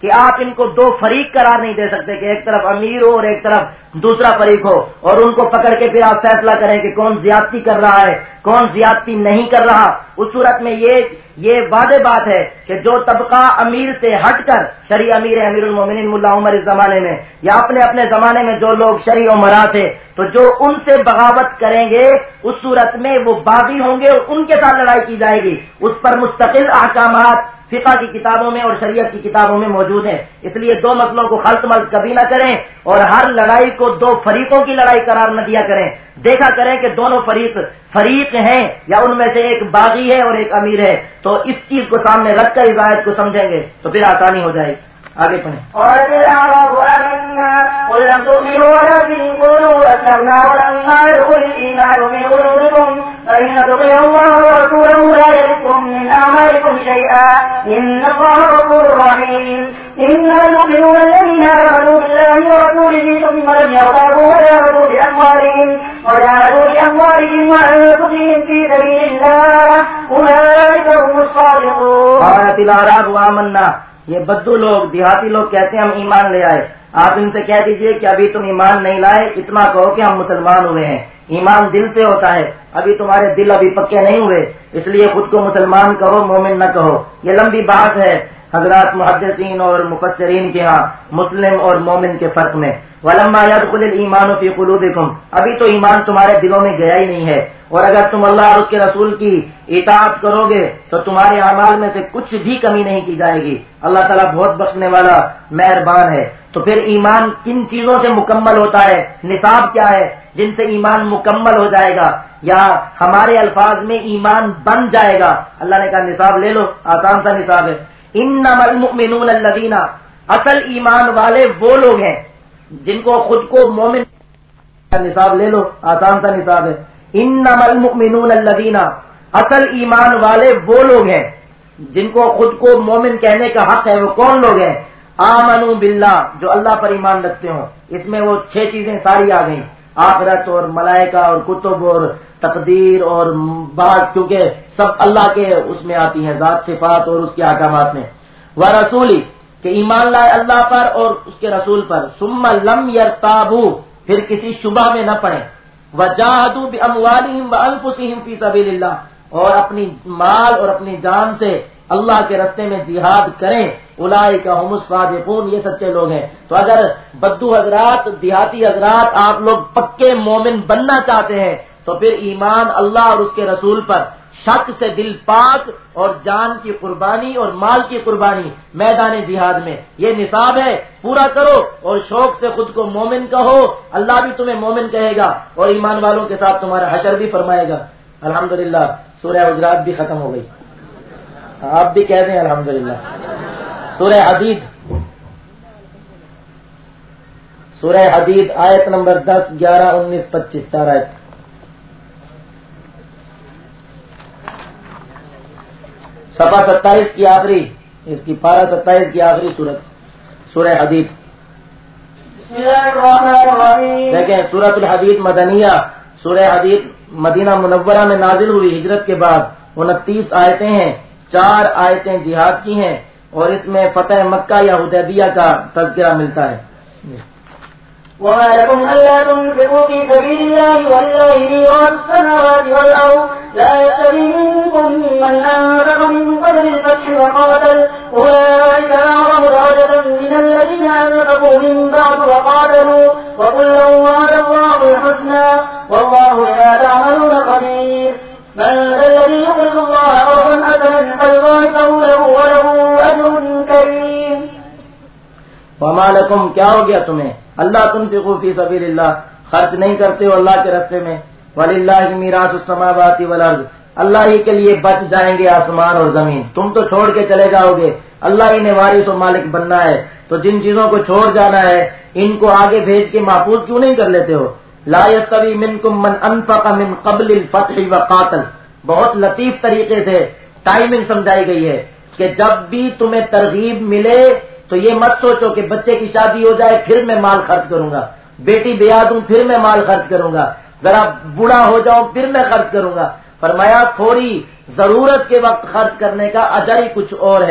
کہ آپ ان کو دو فریق قرار نہیں دے سکتے کہ ایک طرف امیر ہو اور ایک طرف دوسرا فریق ہو، اور ان کو پکڑ کے پھر آپ فیصلہ کریں کہ کون زیادتی کر رہا ہے کون زیادتی نہیں کر رہا۔ اس صورت میں یہ یہ واضح بات ہے کہ جو طبقہ امیر سے ہٹ کر شرعی امیر امیر المومنین ملا عمر اس زمانے میں یا اپنے اپنے زمانے میں جو لوگ شرعی عمرا تھے، تو جو ان سے بغاوت کریں گے اس صورت میں وہ باغی ہوں گے اور ان کے ساتھ لڑائی کی جائے گی۔ اس پر مستقل احکامات فقہ کی کتابوں میں اور شریعت کی کتابوں میں موجود ہیں، اس لیے دو مسئلوں کو خلط ملط کبھی نہ کریں اور ہر لڑائی کو دو فریقوں کی لڑائی قرار نہ دیا کریں۔ دیکھا کریں کہ دونوں فریق فریق ہیں یا ان میں سے ایک باغی ہے اور ایک امیر ہے، تو اس چیز کو سامنے رکھ کر اس آیت کو سمجھیں گے تو پھر آسانی ہو جائے گی۔ آگے پڑھیں۔ قالت الأعراب آمنا قل لم تؤمنوا ولكن قولوا أسلمنا ولما يدخل الإيمان في قلوبكم فإن تطيعوا الله ورسوله لا يلدكم من أعمالكم شيئا إن الله غفور رحيم إنما المؤمنون الذين آمنوا بالله ورسوله ثم لم يرتابوا وجاهدوا بأموالهم وجاهدوا بأموالهم وأنفسهم في سبيل الله أولئك هم الصادقون۔ قالت الأعراب آمنا، یہ بدو لوگ دیہاتی لوگ کہتے ہیں ہم ایمان لے آئے۔ آپ ان سے کہہ دیجئے کہ ابھی تم ایمان نہیں لائے، اتنا کہو کہ ہم مسلمان ہوئے ہیں۔ ایمان دل سے ہوتا ہے، ابھی تمہارے دل ابھی پکے نہیں ہوئے، اس لیے خود کو مسلمان کہو مومن نہ کہو۔ یہ لمبی بات ہے حضرات محدثین اور مفسرین کے ہاں مسلم اور مومن کے فرق میں۔ وَلَمَّا يَدْخُلِ الْإِيمَانُ فِي قُلُوبِكُمْ، ابھی تو ایمان تمہارے دلوں میں گیا ہی نہیں ہے، اور اگر تم اللہ اور اس کے رسول کی اطاعت کرو گے تو تمہارے اعمال میں سے کچھ بھی کمی نہیں کی جائے گی۔ اللہ تعالیٰ بہت بخشنے والا مہربان ہے۔ تو پھر ایمان کن چیزوں سے مکمل ہوتا ہے؟ نصاب کیا ہے جن سے ایمان مکمل ہو جائے گا، یا ہمارے الفاظ میں ایمان بن جائے گا؟ اللہ نے کہا نصاب لے لو، آسان سا نصاب ہے۔ انما المؤمنون الذین، اصل ایمان والے وہ لوگ ہیں جن کو خود کو مومن، نصاب لے لو، آسان سا نصاب ہے۔ انما المؤمنون الذین، اصل ایمان والے وہ لوگ ہیں جن کو خود کو مومن کہنے کا حق ہے۔ وہ کون لوگ ہیں؟ آمنوا باللہ، جو اللہ پر ایمان رکھتے ہوں۔ اس میں وہ چھ چیزیں ساری آ گئیں، آخرت اور ملائکہ اور کتب اور تقدیر اور بعض، کیونکہ سب اللہ کے اس میں آتی ہیں، ذات صفات اور اس کے احکامات میں۔ ورسولی، کہ ایمان لائے اللہ پر اور اس کے رسول پر۔ ثم لم یرتابوا، پھر کسی شبہ میں نہ پڑیں۔ وجاہدوا باموالہم وانفسہم فی سبیل اللہ، اور اپنی مال اور اپنی جان سے اللہ کے راستے میں جہاد کریں۔ اولئک هم الصادقون، یہ سچے لوگ ہیں۔ تو اگر بدو حضرات، دیہاتی حضرات، آپ لوگ پکے مومن بننا چاہتے ہیں تو پھر ایمان اللہ اور اس کے رسول پر، شک سے دل پاک اور جان کی قربانی اور مال کی قربانی میدان جہاد میں، یہ نصاب ہے، پورا کرو اور شوق سے خود کو مومن کہو۔ اللہ بھی تمہیں مومن کہے گا اور ایمان والوں کے ساتھ تمہارا حشر بھی فرمائے گا۔ الحمدللہ سورہ حجرات بھی ختم ہو گئی، آپ بھی کہہ دیں الحمدللہ۔ سورہ حدید، سورہ حدید آیت نمبر دس، گیارہ، انیس، پچیس، چار آیت۔ صفحہ ستائیس کی آخری، اس کی پارہ ستائیس کی آخری سورت سورہ حدید۔ دیکھیں سورۃ الحدید مدنیہ، سورہ حدید مدینہ منورہ میں نازل ہوئی ہجرت کے بعد، انتیس آیتیں ہیں، چار آیتیں جہاد کی ہیں اور اس میں فتح مکہ یا حدیبیہ کا تذکرہ ملتا ہے۔ وما لكم ألا تنفقوا في سبيل الله ولله ميراث السماوات والأرض لا يستوي منكم من أنفق من قبل الفتح وقاتل أولئك أعظم درجة من الذين أنفقوا من بعد وقاتلوا وكلا وعد الله الحسنى والله بما تعملون خبير من ذا الذي يقرض الله قرضا حسنا فيضاعفه له وله أجر كريم۔ وما لكم، کیا ہو گیا تمہیں؟ اللہ تنفقوا فی سبیل اللہ، خرچ نہیں کرتے ہو اللہ کے راستے میں۔ وللہ میراث السماوات والارض، اللہ ہی کے لیے بچ جائیں گے آسمان اور زمین، تم تو چھوڑ کے چلے جاؤ گے، اللہ ہی نے وارث و مالک بننا ہے، تو جن چیزوں کو چھوڑ جانا ہے ان کو آگے بھیج کے محفوظ کیوں نہیں کر لیتے ہو؟ لا یستوی منکم من انفق من قبل الفتح وقاتل، بہت لطیف طریقے سے ٹائمنگ سمجھائی گئی ہے کہ جب بھی تمہیں ترغیب ملے تو یہ مت سوچو کہ بچے کی شادی ہو جائے پھر میں مال خرچ کروں گا، بیٹی بیاہ دوں پھر میں مال خرچ کروں گا، ذرا بوڑھا ہو جاؤں پھر میں خرچ کروں گا۔ فرمایا تھوڑی ضرورت کے وقت خرچ کرنے کا اجر ہی کچھ اور ہے،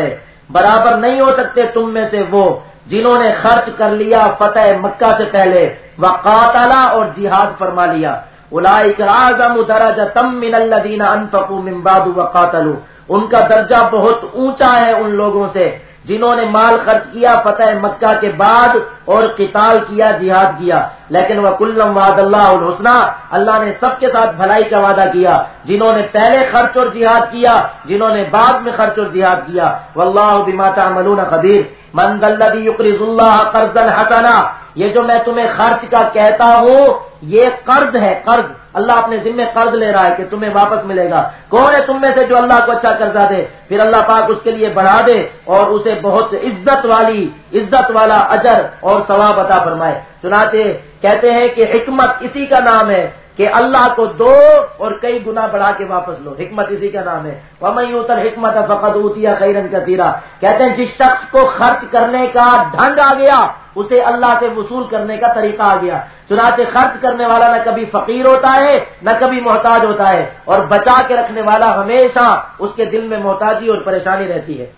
برابر نہیں ہو سکتے تم میں سے وہ جنہوں نے خرچ کر لیا فتح مکہ سے پہلے، وقاتلا اور جہاد فرما لیا، اولئک اعظم درجۃ من الذین انفقوا من بعد وقاتلوا، ان کا درجہ بہت اونچا ہے ان لوگوں سے جنہوں نے مال خرچ کیا فتح مکہ کے بعد اور قتال کیا، جہاد کیا، لیکن وَكُلًّا وَعَدَ اللَّهُ الْحُسْنَىٰ، اللہ نے سب کے ساتھ بھلائی کا وعدہ کیا، جنہوں نے پہلے خرچ اور جہاد کیا، جنہوں نے بعد میں خرچ اور جہاد کیا، وَاللَّهُ بِمَا تَعْمَلُونَ خَبِيرٌ مَنْ ذَا الَّذِي يُقْرِضُ اللَّهَ قَرْضًا حَسَنًا، یہ جو میں تمہیں خرچ کا کہتا ہوں یہ قرض ہے، قرض، اللہ اپنے ذمہ قرض لے رہا ہے کہ تمہیں واپس ملے گا۔ کون ہے تم میں سے جو اللہ کو اچھا قرضہ دے پھر اللہ پاک اس کے لیے بڑھا دے اور اسے بہت عزت والی عزت والا اجر اور ثواب عطا فرمائے۔ چنانچہ کہتے ہیں کہ حکمت اسی کا نام ہے کہ اللہ کو دو اور کئی گنا بڑھا کے واپس لو، حکمت اسی کا نام ہے۔ وَمَن یُؤْتَ الْحِکْمَةَ فَقَدْ أُوتِیَ خَیْرًا کَثِیرًا، کہتے ہیں جس شخص کو خرچ کرنے کا ڈھنگ آ گیا اسے اللہ سے وصول کرنے کا طریقہ آ گیا۔ چنانچہ خرچ کرنے والا نہ کبھی فقیر ہوتا ہے نہ کبھی محتاج ہوتا ہے، اور بچا کے رکھنے والا ہمیشہ اس کے دل میں محتاجی اور پریشانی رہتی ہے۔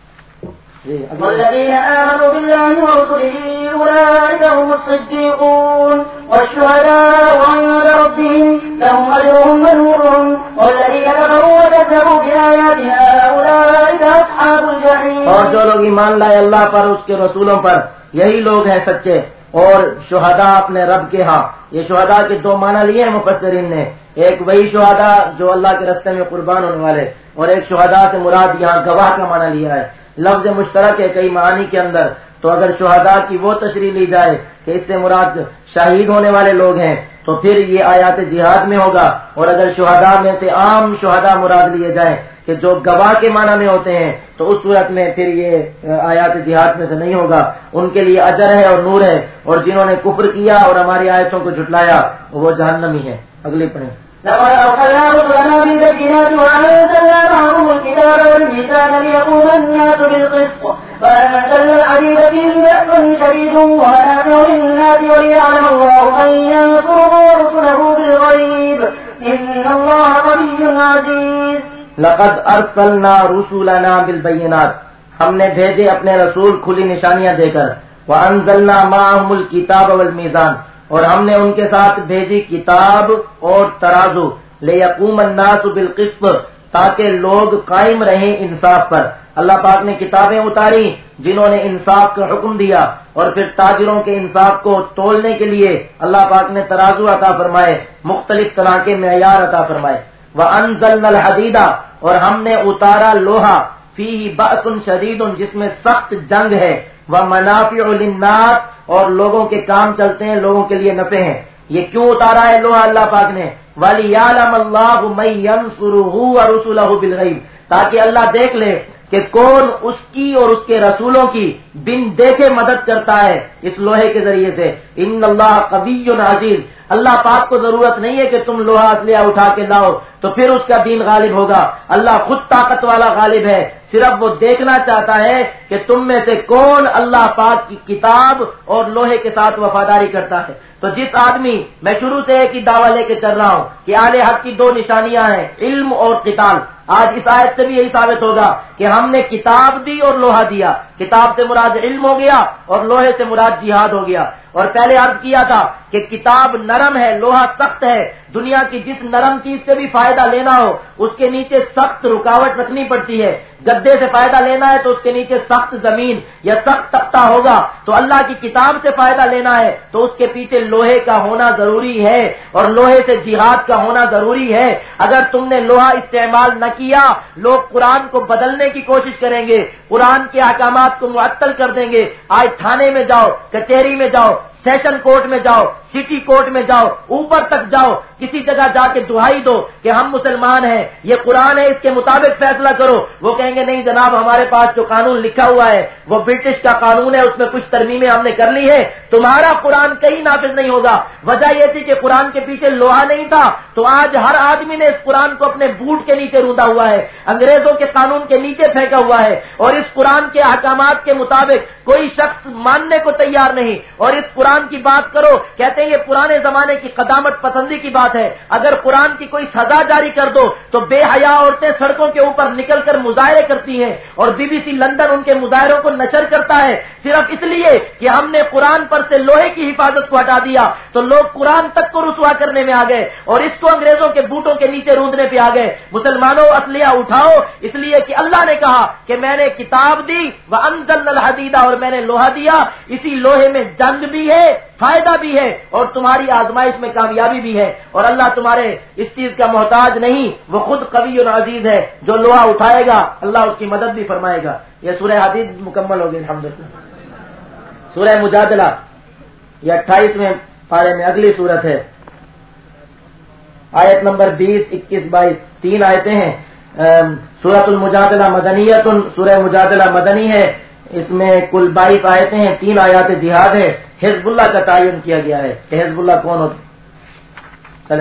والذين آمنوا بالله ورسله أولئك هم الصديقون والشهداء عند ربهم لهم أجرهم ونورهم والذين كفروا وكذبوا بآياتنا أولئك أصحاب الجحيم، اور جو لوگ ایمان لائے اللہ پر اس کے رسولوں پر یہی لوگ ہیں سچے، اور شہداء اپنے رب کے ہاں۔ یہ شہداء کے دو معنی لیے ہیں مفسرین نے، ایک وہی شہداء جو اللہ کے راستے میں قربان ہونے والے، اور ایک شہداء سے مراد یہاں گواہ کا معنی لیا ہے۔ لفظ مشترک ہے کئی معانی کے اندر، تو اگر شہداء کی وہ تشریح لی جائے کہ اس سے مراد شہید ہونے والے لوگ ہیں تو پھر یہ آیات جہاد میں ہوگا، اور اگر شہداء میں سے عام شہداء مراد لیے جائیں کہ جو گواہ کے معنی میں ہوتے ہیں تو اس صورت میں پھر یہ آیات جہاد میں سے نہیں ہوگا، ان کے لیے اجر ہے اور نور ہے، اور جنہوں نے کفر کیا اور ہماری آیتوں کو جھٹلایا وہ جہنمی ہیں۔ اگلی پڑھیں۔ لقد أرسلنا رسلنا بالبينات وأنزلنا معهم الكتاب والميزان ليقوم الناس بالقسط وأنزلنا الحديد فيه بأس شديد ومنافع للناس وليعلم الله من ينصره ورسله بالغيب إن الله قوي عزيز۔ لقد ارسلنا رسولنا بالبينات، ہم نے بھیجے اپنے رسول کھلی نشانیاں دے کر، وانزلنا معهم الكتاب والميزان، اور ہم نے ان کے ساتھ بھیجی کتاب اور ترازو، لیقوم الناس بالقسط، تاکہ لوگ قائم رہیں انصاف پر۔ اللہ پاک نے کتابیں اتاری جنہوں نے انصاف کا حکم دیا، اور پھر تاجروں کے انصاف کو تولنے کے لیے اللہ پاک نے ترازو عطا فرمائے، مختلف طرح کے معیار عطا فرمائے۔ وَأَنزَلْنَا الْحَدِيدَ، اور ہم نے اتارا لوہا، فِيهِ بَأْسٌ شَدِيدٌ، جس میں سخت جنگ ہے، وَمَنَافِعُ لِلنَّاسِ، اور لوگوں کے کام چلتے ہیں، لوگوں کے لیے نفع ہیں۔ یہ کیوں اتارا ہے لوہا اللہ پاک نے؟ وَلِيَعْلَمَ اللَّهُ مَن يَنصُرُهُ وَرُسُلَهُ بِالْغَيْبِ، تاکہ اللہ دیکھ لے کہ کون اس کی اور اس کے رسولوں کی بن دیکھے مدد کرتا ہے اس لوہے کے ذریعے سے۔ ان اللہ قوی عزیز، اللہ پاک کو ضرورت نہیں ہے کہ تم لوہا اسلحہ اٹھا کے لاؤ تو پھر اس کا دین غالب ہوگا، اللہ خود طاقت والا غالب ہے، صرف وہ دیکھنا چاہتا ہے کہ تم میں سے کون اللہ پاک کی کتاب اور لوہے کے ساتھ وفاداری کرتا ہے۔ تو جس آدمی، میں شروع سے ایک ہی دعویٰ لے کے چل رہا ہوں کہ اہل حق کی دو نشانیاں ہیں، علم اور قتال، آج اس آیت سے بھی یہی ثابت ہوگا کہ ہم نے کتاب دی اور لوہا دیا، کتاب سے مراد علم ہو گیا اور لوہے سے مراد جہاد ہو گیا۔ اور پہلے عرض کیا تھا کہ کتاب نرم ہے، لوہا سخت ہے، دنیا کی جس نرم چیز سے بھی فائدہ لینا ہو اس کے نیچے سخت رکاوٹ رکھنی پڑتی ہے، گدے سے فائدہ لینا ہے تو اس کے نیچے سخت زمین یا سخت تختہ ہوگا، تو اللہ کی کتاب سے فائدہ لینا ہے تو اس کے پیچھے لوہے کا ہونا ضروری ہے، اور لوہے سے جہاد کا ہونا ضروری ہے۔ اگر تم نے لوہا استعمال نہ کیا، لوگ قرآن کو بدلنے کی کوشش کریں گے، قرآن کے احکامات کو معطل کر دیں گے۔ آج تھانے میں جاؤ، کچہری میں جاؤ، سیشن کورٹ میں جاؤ، سٹی کورٹ میں جاؤ، اوپر تک جاؤ، کسی جگہ جا کے دہائی دو کہ ہم مسلمان ہیں، یہ قرآن ہے، اس کے مطابق فیصلہ کرو، وہ کہیں گے نہیں جناب ہمارے پاس جو قانون لکھا ہوا ہے وہ برٹش کا قانون ہے، اس میں کچھ ترمیمیں ہم نے کر لی ہے، تمہارا قرآن کہیں نافذ نہیں ہوگا۔ وجہ یہ تھی کہ قرآن کے پیچھے لوہا نہیں تھا، تو آج ہر آدمی نے اس قرآن کو اپنے بوٹ کے نیچے روندا ہوا ہے، انگریزوں کے قانون کے نیچے پھینکا ہوا ہے، اور اس قرآن کے احکامات کے مطابق کوئی شخص ماننے کو تیار نہیں، اور اس قرآن قرآن کی بات کرو، کہتے ہیں یہ پرانے زمانے کی قدامت پسندی کی بات ہے، اگر قرآن کی کوئی سزا جاری کر دو تو بے حیا عورتیں سڑکوں کے اوپر نکل کر مظاہرے کرتی ہیں، اور بی بی سی لندن ان کے مظاہروں کو نشر کرتا ہے صرف اس لیے کہ ہم نے قرآن پر سے لوہے کی حفاظت کو ہٹا دیا تو لوگ قرآن تک کو رسوا کرنے میں آ گئے اور اس کو انگریزوں کے بوٹوں کے نیچے روندنے پہ آ گئے۔ مسلمانوں اسلحہ اٹھاؤ، اس لیے کہ اللہ نے کہا کہ میں نے کتاب دی وَأَنزَلْنَا الْحَدِيدَ، اور میں نے لوہا دیا، اسی لوہے میں جنگ بھی ہے، فائدہ بھی ہے، اور تمہاری آزمائش میں کامیابی بھی ہے، اور اللہ تمہارے اس چیز کا محتاج نہیں، وہ خود قوی و عزیز ہے، جو لوہا اٹھائے گا اللہ اس کی مدد بھی فرمائے گا۔ یہ سورہ حدید مکمل ہوگی الحمدللہ۔ سورہ مجادلہ یہ اٹھائیسویں پارے میں اگلی سورت ہے، آیت نمبر بیس اکیس بائیس، تین آیتیں ہیں۔ سورۃ المجادلہ مدنیۃ، سورہ مجادلہ مدنی ہے، اس میں کل بائیس آیتیں ہیں، تین آیات جہاد ہے۔ حزب اللہ کا تعین کیا گیا ہے کہ حزب اللہ کون ہوتا چلیں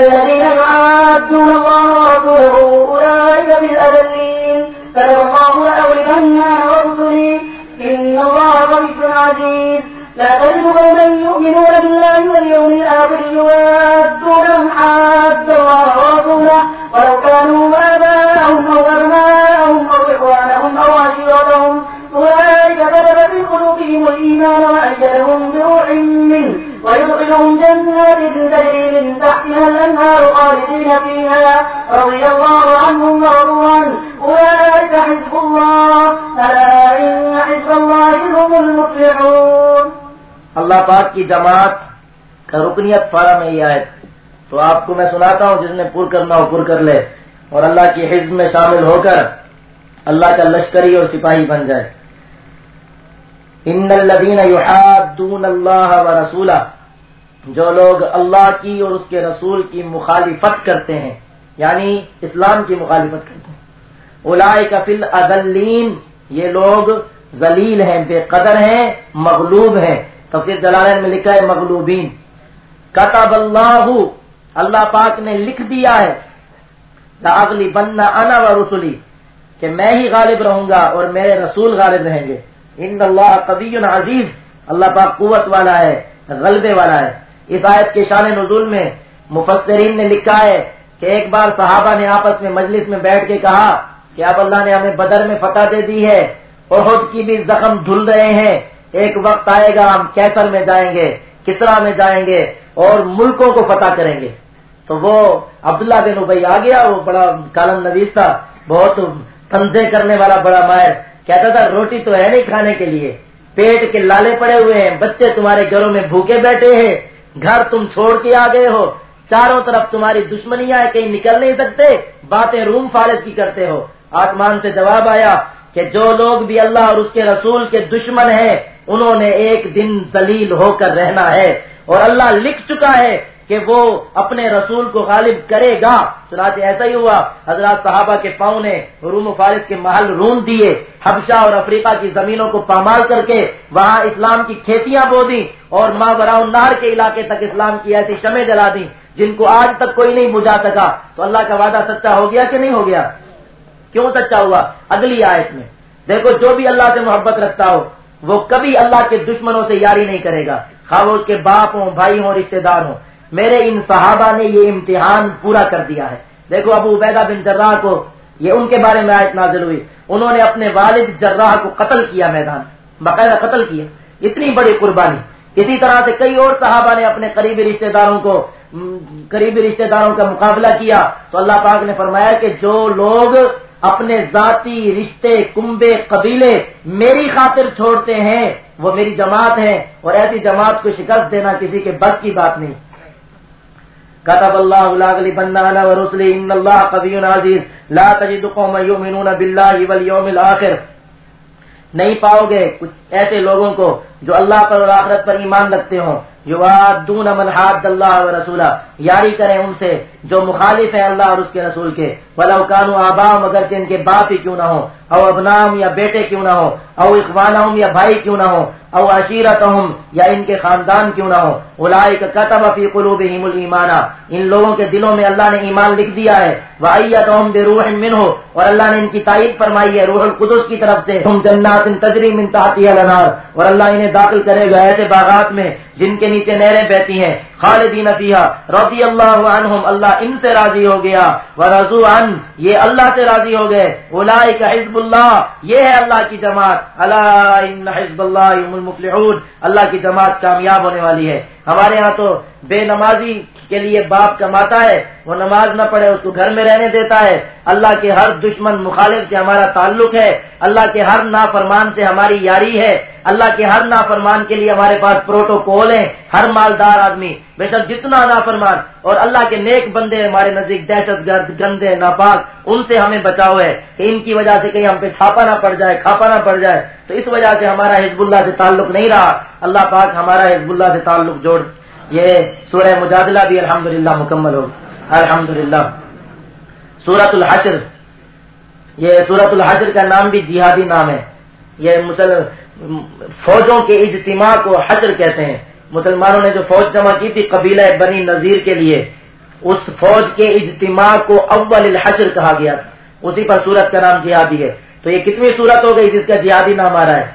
لا تجد قوما يؤمنون بالله واليوم الآخر يوادون من حاد الله ورسوله ولو كانوا آباءهم أو أبناءهم أو إخوانهم أو عشيرتهم أولئك كتب في قلوبهم الإيمان وأيدهم بروح منه ويدخلهم جنات تجري من تحتها الأنهار خالدين فيها رضي الله عنهم ورضوا عنه أولئك حزب الله ألا إن حزب الله هم المفلحون۔ اللہ پاک کی جماعت کا رکنیت پارہ میں یہ آیت تو آپ کو میں سناتا ہوں، جس نے پر کرنا ہو پر کر لے اور اللہ کی حزب میں شامل ہو کر اللہ کا لشکری اور سپاہی بن جائے۔ ان الذین یحادون اللہ ورسولہ، جو لوگ اللہ کی اور اس کے رسول کی مخالفت کرتے ہیں، یعنی اسلام کی مخالفت کرتے ہیں، اولئک فی الاذلین، یہ لوگ ذلیل ہیں، بے قدر ہیں، مغلوب ہیں۔ تفسیر جلالین میں لکھا ہے مغلوبین۔ کتب اللہ، اللہ پاک نے لکھ دیا ہے، لأغلبن انا ورسلی، کہ میں ہی غالب رہوں گا اور میرے رسول غالب رہیں گے۔ ان اللہ قوی عزیز، اللہ پاک قوت والا ہے، غلبے والا ہے۔ اس آیت کے شان نزول میں مفسرین نے لکھا ہے کہ ایک بار صحابہ نے آپس میں مجلس میں بیٹھ کے کہا کہ اب اللہ نے ہمیں بدر میں فتح دے دی ہے، احد کی بھی زخم دھل رہے ہیں، ایک وقت آئے گا ہم کیسر میں جائیں گے، کسرا میں جائیں گے اور ملکوں کو فتح کریں گے۔ تو وہ عبداللہ بن ابی آ گیا، وہ بڑا کالم نویس تھا، بہت تنزے کرنے والا بڑا ماہر، کہتا تھا روٹی تو ہے نہیں کھانے کے لیے، پیٹ کے لالے پڑے ہوئے ہیں، بچے تمہارے گھروں میں بھوکے بیٹھے ہیں، گھر تم چھوڑ کے آ گئے ہو، چاروں طرف تمہاری دشمنیاں ہیں، کہیں نکل نہیں سکتے، باتیں روم فارس کی کرتے ہو۔ آسمان سے جواب آیا کہ جو لوگ بھی اللہ اور اس کے رسول کے دشمن ہیں انہوں نے ایک دن ذلیل ہو کر رہنا ہے، اور اللہ لکھ چکا ہے کہ وہ اپنے رسول کو غالب کرے گا۔ چنانچہ ایسا ہی ہوا، حضرات صحابہ کے پاؤں نے روم و فارس کے محل روم دیے، حبشہ اور افریقہ کی زمینوں کو پامال کر کے وہاں اسلام کی کھیتیاں بو دی، اور ماوراء النہر کے علاقے تک اسلام کی ایسی شمع جلا دی جن کو آج تک کوئی نہیں بجھا سکا۔ تو اللہ کا وعدہ سچا ہو گیا کہ نہیں ہو گیا؟ کیوں سچا ہوا؟ اگلی آیت میں دیکھو، جو بھی اللہ سے محبت رکھتا ہو وہ کبھی اللہ کے دشمنوں سے یاری نہیں کرے گا، خواہ وہ اس کے باپ ہوں، بھائی ہوں، رشتہ دار ہوں۔ میرے ان صحابہ نے یہ امتحان پورا کر دیا ہے۔ دیکھو ابو عبیدہ بن جراح کو، یہ ان کے بارے میں آیت نازل ہوئی، انہوں نے اپنے والد جراح کو قتل کیا، میدان باقاعدہ قتل کیا، اتنی بڑی قربانی۔ اسی طرح سے کئی اور صحابہ نے اپنے قریبی رشتہ داروں کو قریبی رشتہ داروں کا مقابلہ کیا۔ تو اللہ پاک نے فرمایا کہ جو لوگ اپنے ذاتی رشتے، کنبے، قبیلے میری خاطر چھوڑتے ہیں وہ میری جماعت ہے، اور ایسی جماعت کو شکست دینا کسی کے بس کی بات نہیں۔ كتب الله لأغلبن أنا ورسلي إن الله قوي عزيز لا تجد قوما يؤمنون بالله واليوم الآخر، نہیں پاؤ گے کچھ ایسے لوگوں کو جو اللہ پر اور آخرت پر ایمان رکھتے ہوں، یوادون من حاد اللہ ورسولہ، یاری کریں ان سے جو مخالف ہیں اللہ اور اس کے رسول کے، ولو کانوا آباءهم، اگرچہ ان کے باپ ہی کیوں نہ ہو، او ابناءهم یا بیٹے کیوں نہ ہو، او اخوانهم یا بھائی کیوں نہ ہو، او عشیرتهم یا ان کے خاندان کیوں نہ ہو، اولئک کتب فی قلوبہم الایمان، ان لوگوں کے دلوں میں اللہ نے ایمان لکھ دیا ہے، وایدہم بروح منہ، اور اللہ نے ان کی تائید فرمائی ہے روح القدس کی طرف سے، ہم جنات تجری من تحتها الانہار، اور اللہ انہیں داخل کرے گا ایسے باغات میں جن کے نیچے نہریں بہتی ہیں، خالدین فیہا رضی اللہ عنہم، اللہ ان سے راضی ہو گیا، ورضوا عنہ، یہ اللہ سے راضی ہو گئے، اولئک حزب اللہ، یہ ہے اللہ کی جماعت، الا ان حزب اللہ هم المفلحون، اللہ کی جماعت کامیاب ہونے والی ہے۔ ہمارے ہاں تو بے نمازی کے لیے باپ کماتا ہے، وہ نماز نہ پڑھے اس کو گھر میں رہنے دیتا ہے۔ اللہ کے ہر دشمن مخالف سے ہمارا تعلق ہے، اللہ کے ہر نافرمان سے ہماری یاری ہے، اللہ کے ہر نافرمان کے لیے ہمارے پاس پروٹوکول ہیں۔ ہر مالدار آدمی بے شک جتنا نافرمان اور اللہ کے نیک بندے ہمارے نزدیک دہشت گرد گندے ناپاک، ان سے ہمیں بچاؤ ہے کہ ان کی وجہ سے کہیں ہم پہ چھاپا نہ پڑ جائے، کھاپا نہ پڑ جائے، تو اس وجہ سے ہمارا حزب اللہ سے تعلق نہیں رہا۔ اللہ پاک ہمارا حزب اللہ سے تعلق جوڑ۔ یہ سورہ مجادلہ بھی الحمدللہ مکمل ہو، الحمدللہ۔ سورۃ الحشر، یہ سورۃ الحشر کا نام بھی جہادی نام ہے۔ یہ مسل فوجوں کے اجتماع کو حشر کہتے ہیں۔ مسلمانوں نے جو فوج جمع کی تھی قبیلہ بنی نذیر کے لیے، اس فوج کے اجتماع کو اول الحشر کہا گیا تھا، اسی پر سورت کا نام جہادی ہے۔ تو یہ کتنی سورت ہو گئی جس کا جہادی نام آ رہا ہے؟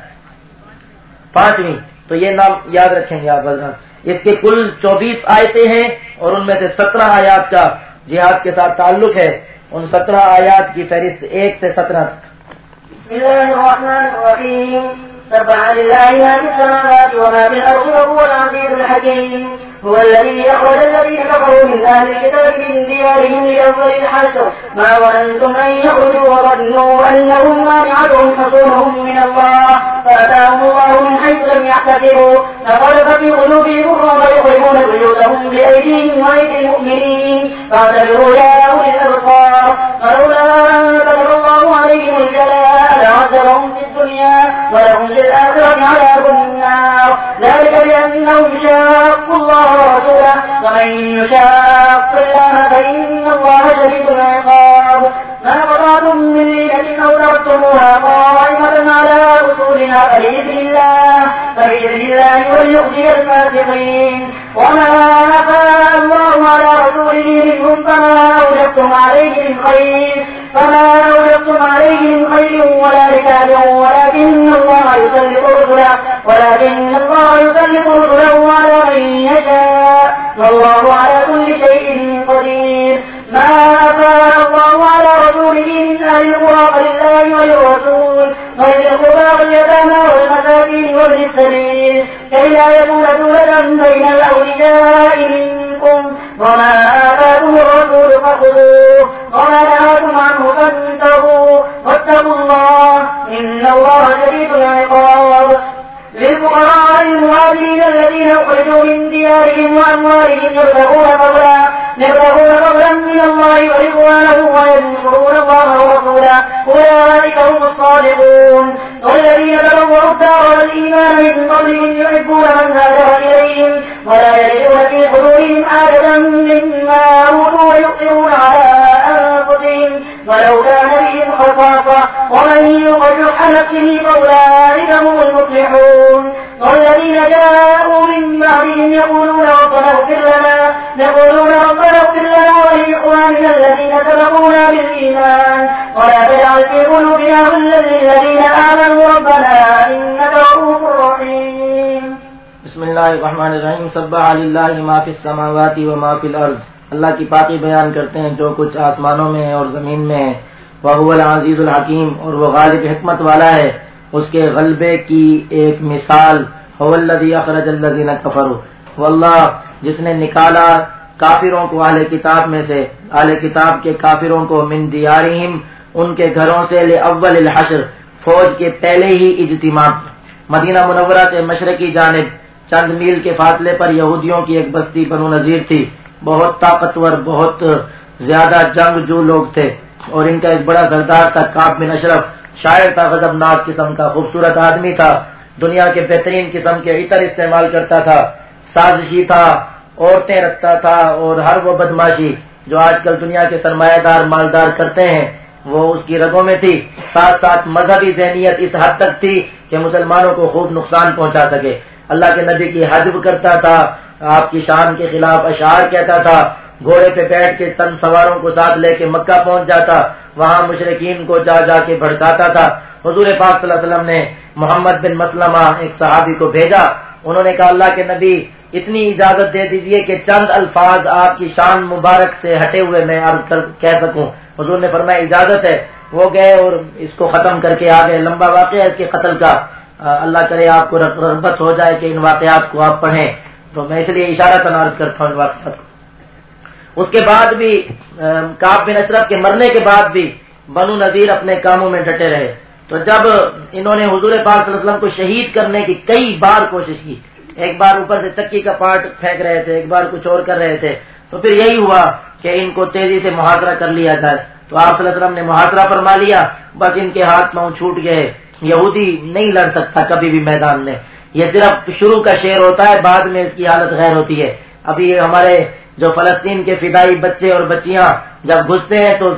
پانچویں۔ تو یہ نام یاد رکھیں گے آپ حضرات۔ اس کے کل چوبیس آیتیں ہیں اور ان میں سے سترہ آیات کا جہاد کے ساتھ تعلق ہے۔ ان سترہ آیات کی فہرست ایک سے سترہ تک۔ بسم اللہ الرحمن الرحیم، سبح للہ ما فی السماوات وما فی الارض وهو العزیز الحکیم، هو الذي أخرج الذين كفروا من أهل الكتاب من ديارهم لأول الحشر ما ظننتم أن يخرجوا وظنوا أنهم مانعتهم حصونهم من الله فأتاهم الله من حيث لم يحتسبوا فقذف في قلوبهم الرعب يخربون بيوتهم بأيديهم وأيدي المؤمنين فاعتبروا يا أولي الأبصار فلولا أن كتب الله عليهم الجلاء لعذبهم في الدنيا ولهم في الآخرة عذاب النار ذلك بأنهم شاقوا الله ورسوله ومن يشاق الله فإن الله شديد العقاب ما قطعتم من ليلة أو تركتموها قائمة على أصولها فبإذن الله فبإذن الله وليخزي الفاسقين وما أفاء الله على رسوله منهم فما أوجبتم عليه من خير فما أوجبتم عليه من خير ولا ركاب ولكن الله يسلط رسله ولكن الله يسلط رسله على من يشاء والله على كل شيء قدير ما أفاء الله على رسوله من أهل القرى فلله وللرسول ولذي القربى واليتامى والمساكين وابن السبيل كي لا يكون دولة بين الأولياء منكم وما آتاكم الرسول فخذوه وما نهاكم عنه فانتهوا واتقوا الله إن الله شديد العقاب للفقراء المهاجرين الذين أخرجوا من ديارهم وأموالهم يبتغون فضلا يبتغون فضلا من الله ورضوانه وينصرون الله ورسوله أولئك هم الصادقون والذين تبوأوا الدار والإيمان من قبلهم يحبون من هاجر إليهم ولا يجدون في صدورهم حاجة مما أوتوا ويؤثرون على أنفسهم ولو كان بهم خصاصة ومن يوق شح نفسه فأولئك هم المفلحون والذين جاءوا من بعدهم يقولون ربنا اغفر لنا يقولون ربنا اغفر لنا ولإخواننا الذين سبقونا بالإيمان ولا تجعل في قلوبنا غلا للذين آمنوا ربنا إنك رؤوف رحيم بسم اللہ الرحمن الرحیم سبح للہ ما فی السماوات وما فی الارض، اللہ کی پاکی بیان کرتے ہیں جو کچھ آسمانوں میں ہے اور زمین میں ہے۔ وہو العزیز الحکیم، اور وہ غالب حکمت والا ہے۔ اس کے غلبے کی ایک مثال هو الذی اخرج الذین کفروا، وہ اللہ جس نے نکالا کافروں کو اہل کتاب میں سے، اہل کتاب کے کافروں کو من دیارہم ان کے گھروں سے لاول الحشر فوج کے پہلے ہی اجتماع۔ مدینہ منورہ سے مشرقی جانب چند میل کے فاصلے پر یہودیوں کی ایک بستی بنو نذیر تھی، بہت طاقتور، بہت زیادہ جنگجو لوگ تھے، اور ان کا ایک بڑا سردار تھا کعب بن اشرف، شاعر تھا، غضبناک قسم کا، خوبصورت آدمی تھا، دنیا کے بہترین قسم کے عطر استعمال کرتا تھا، سازشی تھا، عورتیں رکھتا تھا، اور ہر وہ بدماشی جو آج کل دنیا کے سرمایہ دار مالدار کرتے ہیں وہ اس کی رگوں میں تھی۔ ساتھ ساتھ مذہبی ذہنیت اس حد تک تھی کہ مسلمانوں کو خوب نقصان پہنچا سکے۔ اللہ کے نبی کی حجب کرتا تھا، آپ کی شان کے خلاف اشعار کہتا تھا، گھوڑے پہ بیٹھ کے تن سواروں کو ساتھ لے کے مکہ پہنچ جاتا، وہاں مشرکین کو جا جا کے بھڑکاتا تھا، حضور پاک صلی اللہ علیہ وسلم نے محمد بن مسلمہ ایک صحابی کو بھیجا. انہوں نے کہا اللہ کے نبی اتنی اجازت دے دیجئے کہ چند الفاظ آپ کی شان مبارک سے ہٹے ہوئے میں عرض کر کہہ سکوں. حضور نے فرمایا اجازت ہے. وہ گئے اور اس کو ختم کر کے آ گئے. لمبا واقعہ ہے اس کے قتل کا, اللہ کرے آپ کو رغبت ہو جائے کہ ان واقعات کو آپ پڑھیں, تو میں اس لیے اشارہ عرض کرتا ہوں ان واقعات کو. اس کے بعد بھی کعب بن اشرف کے مرنے کے بعد بھی بنو نذیر اپنے کاموں میں ڈٹے رہے. تو جب انہوں نے حضور پاک صلی اللہ علیہ وسلم کو شہید کرنے کی کئی بار کوشش کی, ایک بار اوپر سے چکی کا پارٹ پھینک رہے تھے, ایک بار کچھ اور کر رہے تھے, تو پھر یہی ہوا کہ ان کو تیزی سے محاصرہ کر لیا جائے. تو آپ صلی اللہ علیہ وسلم نے محاصرہ فرما لیا, بس ان کے ہاتھ پاؤں چھوٹ گئے. یہودی نہیں لڑ سکتا کبھی بھی میدان میں. یہ صرف شروع کا شعر ہوتا ہے, بعد میں اس کی حالت غیر ہوتی ہے. ابھی ہمارے جو فلسطین کے فدائی بچے اور بچیاں جب گھستے ہیں تو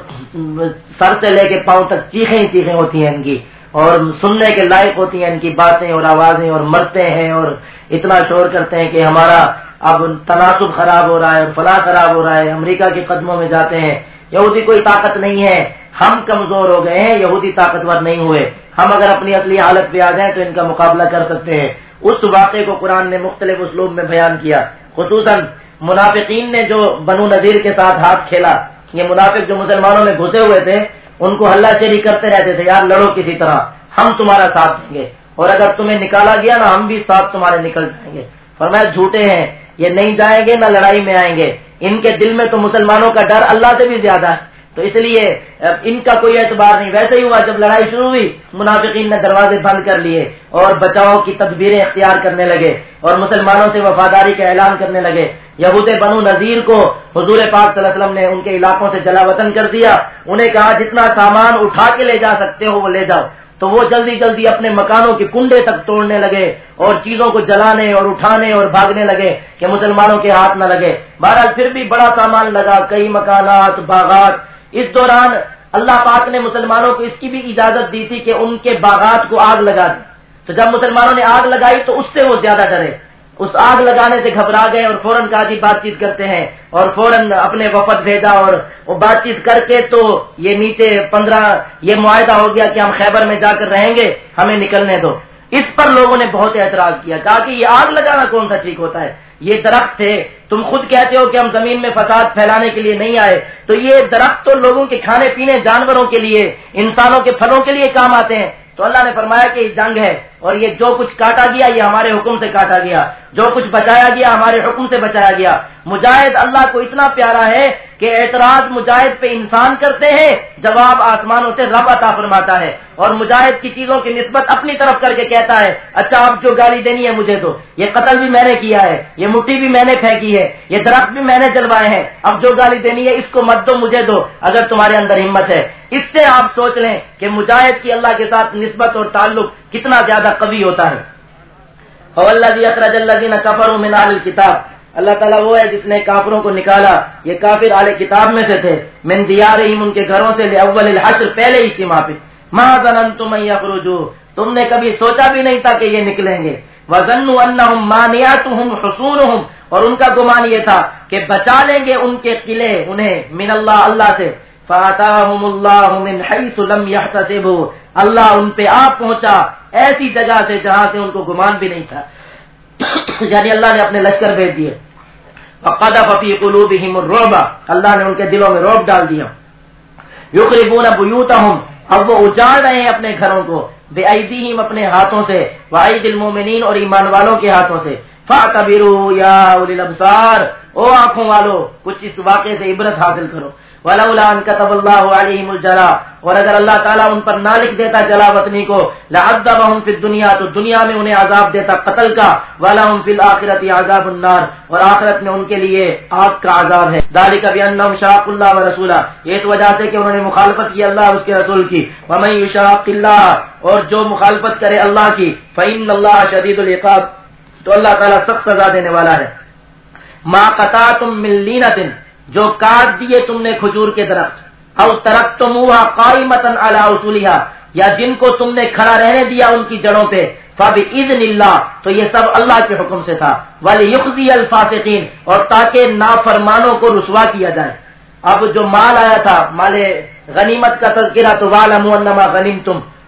سر سے لے کے پاؤں تک چیخیں ہی چیخیں ہوتی ہیں ان کی, اور سننے کے لائق ہوتی ہیں ان کی باتیں اور آوازیں, اور مرتے ہیں اور اتنا شور کرتے ہیں کہ ہمارا اب تناسب خراب ہو رہا ہے اور فلاں خراب ہو رہا ہے, امریکہ کے قدموں میں جاتے ہیں. یہودی کوئی طاقت نہیں ہے, ہم کمزور ہو گئے ہیں, یہودی طاقتور نہیں ہوئے. ہم اگر اپنی اصلی حالت پہ آ جائیں تو ان کا مقابلہ کر سکتے ہیں. اس واقعے کو قرآن نے مختلف اسلوب میں بیان کیا. خصوصاً منافقین نے جو بنو نذیر کے ساتھ ہاتھ کھیلا, یہ منافق جو مسلمانوں میں گھسے ہوئے تھے ان کو ہلہ شیری کرتے رہتے تھے, یار لڑو کسی طرح, ہم تمہارا ساتھ دیں گے, اور اگر تمہیں نکالا گیا نا ہم بھی ساتھ تمہارے نکل جائیں گے. فرمایا جھوٹے ہیں, یہ نہیں جائیں گے نہ لڑائی میں آئیں گے. ان کے دل میں تو مسلمانوں کا ڈر اللہ سے بھی زیادہ ہے, تو اس لیے ان کا کوئی اعتبار نہیں. ویسے ہی ہوا, جب لڑائی شروع ہوئی منافقین نے دروازے بند کر لیے اور بچاؤ کی تدبیریں اختیار کرنے لگے اور مسلمانوں سے وفاداری کا اعلان کرنے لگے. یہود بنو نذیر کو حضور پاک صلی اللہ علیہ وسلم نے ان کے علاقوں سے جلا وطن کر دیا. انہیں کہا جتنا سامان اٹھا کے لے جا سکتے ہو وہ لے جاؤ. تو وہ جلدی جلدی اپنے مکانوں کے کنڈے تک توڑنے لگے اور چیزوں کو جلانے اور اٹھانے اور بھاگنے لگے کہ مسلمانوں کے ہاتھ نہ لگے. بہرحال پھر بھی بڑا سامان لگا, کئی مکانات, باغات. اس دوران اللہ پاک نے مسلمانوں کو اس کی بھی اجازت دی تھی کہ ان کے باغات کو آگ لگا دی. تو جب مسلمانوں نے آگ لگائی تو اس سے وہ زیادہ ڈرے, اس آگ لگانے سے گھبرا گئے اور فوراً کہا جی بات چیت کرتے ہیں, اور فوراً اپنے وفد بھیجا اور وہ بات چیت کر کے تو یہ نیچے پندرہ یہ معاہدہ ہو گیا کہ ہم خیبر میں جا کر رہیں گے, ہمیں نکلنے دو. اس پر لوگوں نے بہت اعتراض کیا, کہا کہ یہ آگ لگانا کون سا ٹھیک ہوتا ہے, یہ درخت تھے, تم خود کہتے ہو کہ ہم زمین میں فساد پھیلانے کے لیے نہیں آئے, تو یہ درخت تو لوگوں کے کھانے پینے, جانوروں کے لیے, انسانوں کے پھلوں کے لیے کام آتے ہیں. تو اللہ نے فرمایا کہ یہ جنگ ہے اور یہ جو کچھ کاٹا گیا یہ ہمارے حکم سے کاٹا گیا, جو کچھ بچایا گیا ہمارے حکم سے بچایا گیا. مجاہد اللہ کو اتنا پیارا ہے کہ اعتراض مجاہد پہ انسان کرتے ہیں, جواب آسمانوں سے رب عطا فرماتا ہے, اور مجاہد کی چیزوں کی نسبت اپنی طرف کر کے کہتا ہے اچھا اب جو گالی دینی ہے مجھے دو, یہ قتل بھی میں نے کیا ہے, یہ مٹی بھی میں نے پھینکی ہے, یہ درخت بھی میں نے جلوائے ہیں, اب جو گالی دینی ہے اس کو مت دو, مجھے دو اگر تمہارے اندر ہمت ہے. اس سے آپ سوچ لیں کہ مجاہد کی اللہ کے ساتھ نسبت اور تعلق کتنا زیادہ قوی ہوتا ہے. وَالَّذِي أَخْرَجَ الَّذِينَ كَفَرُوا مِنْ أَهْلِ الْكِتَابِ, اللہ تعالیٰ وہ ہے جس نے کافروں کو نکالا, یہ کافر اہل کتاب میں سے تھے, من دیارہم ان کے گھروں سے, لأول الحشر پہلے اجتماع پہ, ما ظننتم ان یخرجوا, تم نے کبھی سوچا بھی نہیں تھا کہ یہ نکلیں گے. وظنوا انہم مانعتہم حصونہم, اور ان کا گمان یہ تھا کہ بچا لیں گے ان کے قلعے انہیں من اللہ اللہ سے. فآتاہم اللہ من حیث لم یحتسبوا, اللہ ان پہ آپ پہنچا ایسی جگہ سے جہاں سے ان کو گمان بھی نہیں تھا. یعنی اللہ نے اپنے لشکر بھیج دیے. وقذف فی قلوبہم الرعب, اللہ نے ان کے دلوں میں رعب ڈال دیا. یخربون بیوتہم, اب وہ اجاڑ رہے ہیں اپنے گھروں کو, بأیدیہم اپنے ہاتھوں سے, وأیدی المؤمنین اور ایمان والوں کے ہاتھوں سے. فاعتبروا یا اولی الابصار, او آنکھوں والو کچھ اس واقعے سے عبرت حاصل کرو. ولولا ان كتب الله عليهم الجلاء, اور اگر اللہ تعالیٰ ان پر نہ لکھ دیتا جلا وطنی کو, لعذبهم في الدنيا, تو دنیا میں انہیں عذاب دیتا قتل کا. ولهم في الآخرة عذاب النار, اور آخرت میں ان کے لیے آگ کا عذاب ہے. ذلك بأنهم شاقوا الله ورسوله, یہ اس وجہ سے کہ انہوں نے مخالفت کی اللہ اور اس کے رسول کی. ومن يشاق الله, اور جو مخالفت کرے اللہ کی, فإن الله شديد العقاب, تو اللہ تعالیٰ سخت سزا دینے والا ہے. ما قطعتم من لینة, جو کاٹ دیے تم نے کھجور کے درخت, او ترکتموها قائمۃ علی اصولها, یا جن کو تم نے کھڑا رہنے دیا ان کی جڑوں پہ, فباذن اللہ, تو یہ سب اللہ کے حکم سے تھا. ولیخزی الفاسقین, اور تاکہ نافرمانوں کو رسوا کیا جائے. اب جو مال آیا تھا مال غنیمت کا تذکرہ, تو وَاعْلَمُوا أَنَّمَا غَنِمْتُمْ,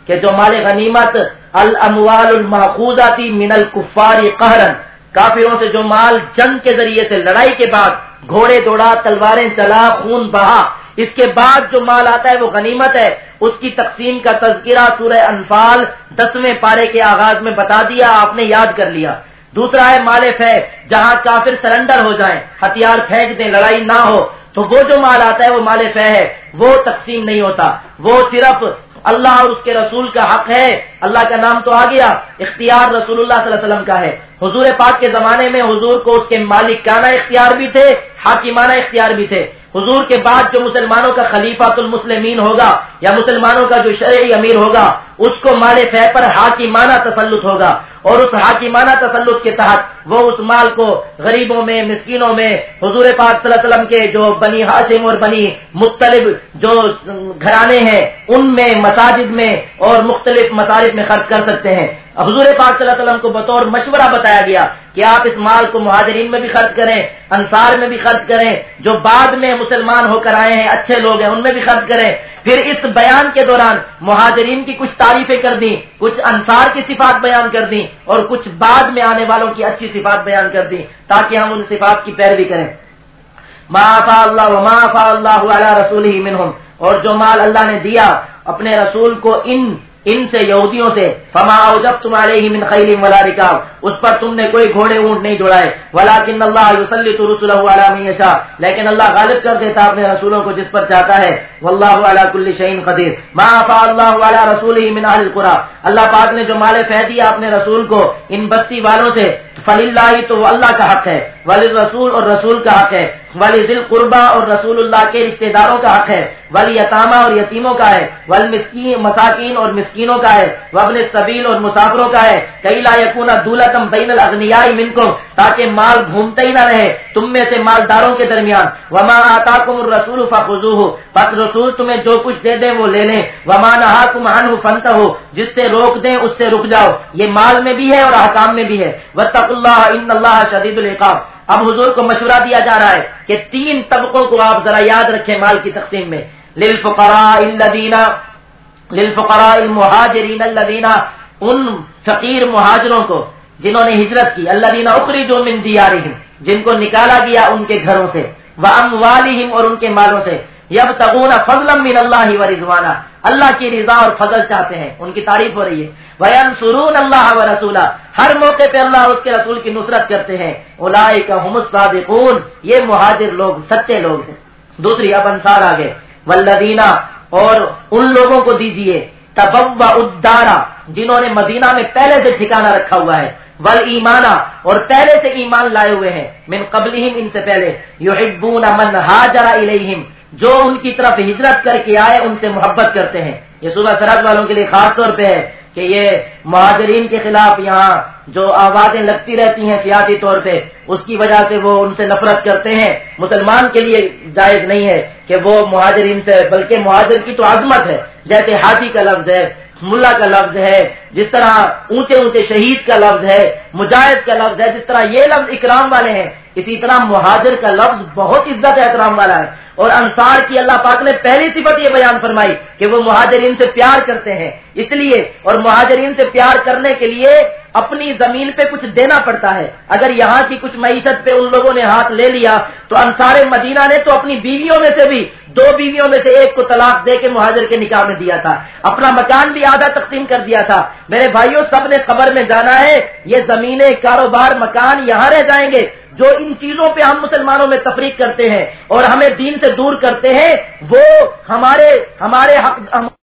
کہ جو مال غنیمت الاموال الماخوذاتی من الکفار قہرا، کافروں سے جو مال جنگ کے ذریعے سے، لڑائی کے بعد گھوڑے دوڑا، تلواریں چلا، خون بہا، اس کے بعد جو مال آتا ہے وہ غنیمت ہے، اس کی تقسیم کا تذکرہ سورہ انفال دسویں پارے کے آغاز میں بتا دیا، آپ نے یاد کر لیا۔ دوسرا ہے مال فے، جہاں کافر سرنڈر ہو جائیں، ہتھیار پھینک دیں، لڑائی نہ ہو، تو وہ جو مال آتا ہے وہ مال فے ہے، وہ تقسیم نہیں ہوتا، وہ صرف اللہ اور اس کے رسول کا حق ہے۔ اللہ کا نام تو آ گیا، اختیار رسول اللہ صلی اللہ علیہ وسلم کا ہے۔ حضور پاک کے زمانے میں حضور کو اس کے مالکانہ اختیار بھی تھے، حاکمانہ اختیار بھی تھے۔ حضور کے بعد جو مسلمانوں کا خلیفۃ المسلمین ہوگا یا مسلمانوں کا جو شرعی امیر ہوگا، اس کو مال فے پر حاکمانہ تسلط ہوگا، اور اس حاکمانہ تسلط کے تحت وہ اس مال کو غریبوں میں، مسکینوں میں، حضور پاک صلی اللہ علیہ وسلم کے جو بنی ہاشم اور بنی مطلب جو گھرانے ہیں ان میں، مساجد میں اور مختلف مصارف میں خرچ کر سکتے ہیں۔ حضور پاک صلی اللہ علیہ وسلم کو بطور مشورہ بتایا گیا کہ آپ اس مال کو مہاجرین میں بھی خرچ کریں، انصار میں بھی خرچ کریں، جو بعد میں مسلمان ہو کر آئے ہیں اچھے لوگ ہیں ان میں بھی خرچ کریں۔ پھر اس بیان کے دوران مہاجرین کی کچھ تعریفیں کر دیں، کچھ انصار کی صفات بیان کر دیں، اور کچھ بعد میں آنے والوں کی اچھی صفات بیان کر دیں، تاکہ ہم ان صفات کی پیروی کریں۔ ما افاء اللہ وما افاء اللہ علی رسولہ منہم، اور جو مال اللہ نے دیا اپنے رسول کو ان ان سے، یہودیوں سے، فما اوجبتم علیہ من خیل ولا رکاب، اس پر تم نے کوئی گھوڑے اونٹ نہیں دوڑائے، ولکن اللہ یسلط رسلہ علی من یشاء، لیکن اللہ غالب کر دیتا اپنے رسولوں کو جس پر چاہتا ہے، واللہ علی کل شیء قدیر۔ ما افاء اللہ علی رسولہ من اہل القری، اللہ پاک نے جو مال فے دیا اپنے رسول کو ان بستی والوں سے، فللہ، تو وہ اللہ کا حق ہے، وللرسول، اور رسول کا حق ہے، ولذی القربى، اور رسول اللہ کے رشتہ داروں کا حق ہے، والیتامى، اور یتیموں کا ہے، والمسکین، مساکین اور مسکینوں کا ہے، وابن السبیل، اور مسافروں کا ہے، کئی لا یکون دولۃ بین الاغنیاء منکم، تاکہ مال گھومتا ہی نہ رہے تم میں سے مالداروں کے درمیان، وما آتاکم الرسول فخذوہ، پس رسول تمہیں جو کچھ دے دیں وہ لے لیں، وما نہاکم عنہ فانتہوا، جس سے روک دیں اس سے رک جاؤ، یہ مال میں بھی ہے اور احکام میں بھی ہے، واتقوا اللہ ان اللہ شدید العقاب۔ اب حضور کو مشورہ دیا جا رہا ہے کہ تین طبقوں کو آپ ذرا یاد رکھیں مال کی تقسیم میں، للفقراء الذین للفقراء المہاجرین الذین، ان فقیر مہاجروں کو جنہوں نے ہجرت کی، الذین اخرجوا من دیارہم، جن کو نکالا گیا ان کے گھروں سے، واموالہم، اور ان کے مالوں سے، یبتغون فضلا من اللہ ورضوانا، اللہ کی رضا اور فضل چاہتے ہیں، ان کی تعریف ہو رہی ہے، وینصرون اللہ ورسولہ، ہر موقع پہ اللہ اور اس کے رسول کی نصرت کرتے ہیں، اولئک هم الصادقون، یہ مہاجر لوگ سچے لوگ ہیں۔ دوسری اب انصار آگے، والذین، اور ان لوگوں کو دیجئے، تبوأ الدار، جنہوں نے مدینہ میں پہلے سے ٹھکانہ رکھا ہوا ہے، والایمان، اور پہلے سے ایمان لائے ہوئے ہیں، من قبلہم، ان سے پہلے، یحبون من ہاجر الیہم، جو ان کی طرف ہجرت کر کے آئے ان سے محبت کرتے ہیں۔ یہ صوبہ سرحد والوں کے لیے خاص طور پہ ہے کہ یہ مہاجرین کے خلاف یہاں جو آوازیں لگتی رہتی ہیں سیاسی طور پہ، اس کی وجہ سے وہ ان سے نفرت کرتے ہیں۔ مسلمان کے لیے جائز نہیں ہے کہ وہ مہاجرین سے، بلکہ مہاجر کی تو عظمت ہے، جیسے حاجی کا لفظ ہے، ملا کا لفظ ہے، جس طرح اونچے اونچے شہید کا لفظ ہے، مجاہد کا لفظ ہے، جس طرح یہ لفظ اکرام والے ہیں، اسی طرح مہاجر کا لفظ بہت عزت احترام والا ہے۔ اور انصار کی اللہ پاک نے پہلی صفت یہ بیان فرمائی کہ وہ مہاجرین سے پیار کرتے ہیں، اس لیے، اور مہاجرین سے پیار کرنے کے لیے اپنی زمین پہ کچھ دینا پڑتا ہے۔ اگر یہاں کی کچھ معیشت پہ ان لوگوں نے ہاتھ لے لیا تو انصار مدینہ نے تو اپنی بیویوں میں سے بھی دو بیویوں میں سے ایک کو طلاق دے کے مہاجر کے نکاح میں دیا تھا، اپنا مکان بھی آدھا تقسیم کر دیا تھا۔ میرے بھائیوں، سب نے قبر میں جانا ہے، یہ زمینیں، کاروبار، مکان یہاں رہ جائیں گے۔ جو ان چیزوں پہ ہم مسلمانوں میں تفریق کرتے ہیں اور ہمیں دین سے دور کرتے ہیں، وہ ہمارے ہمارے حق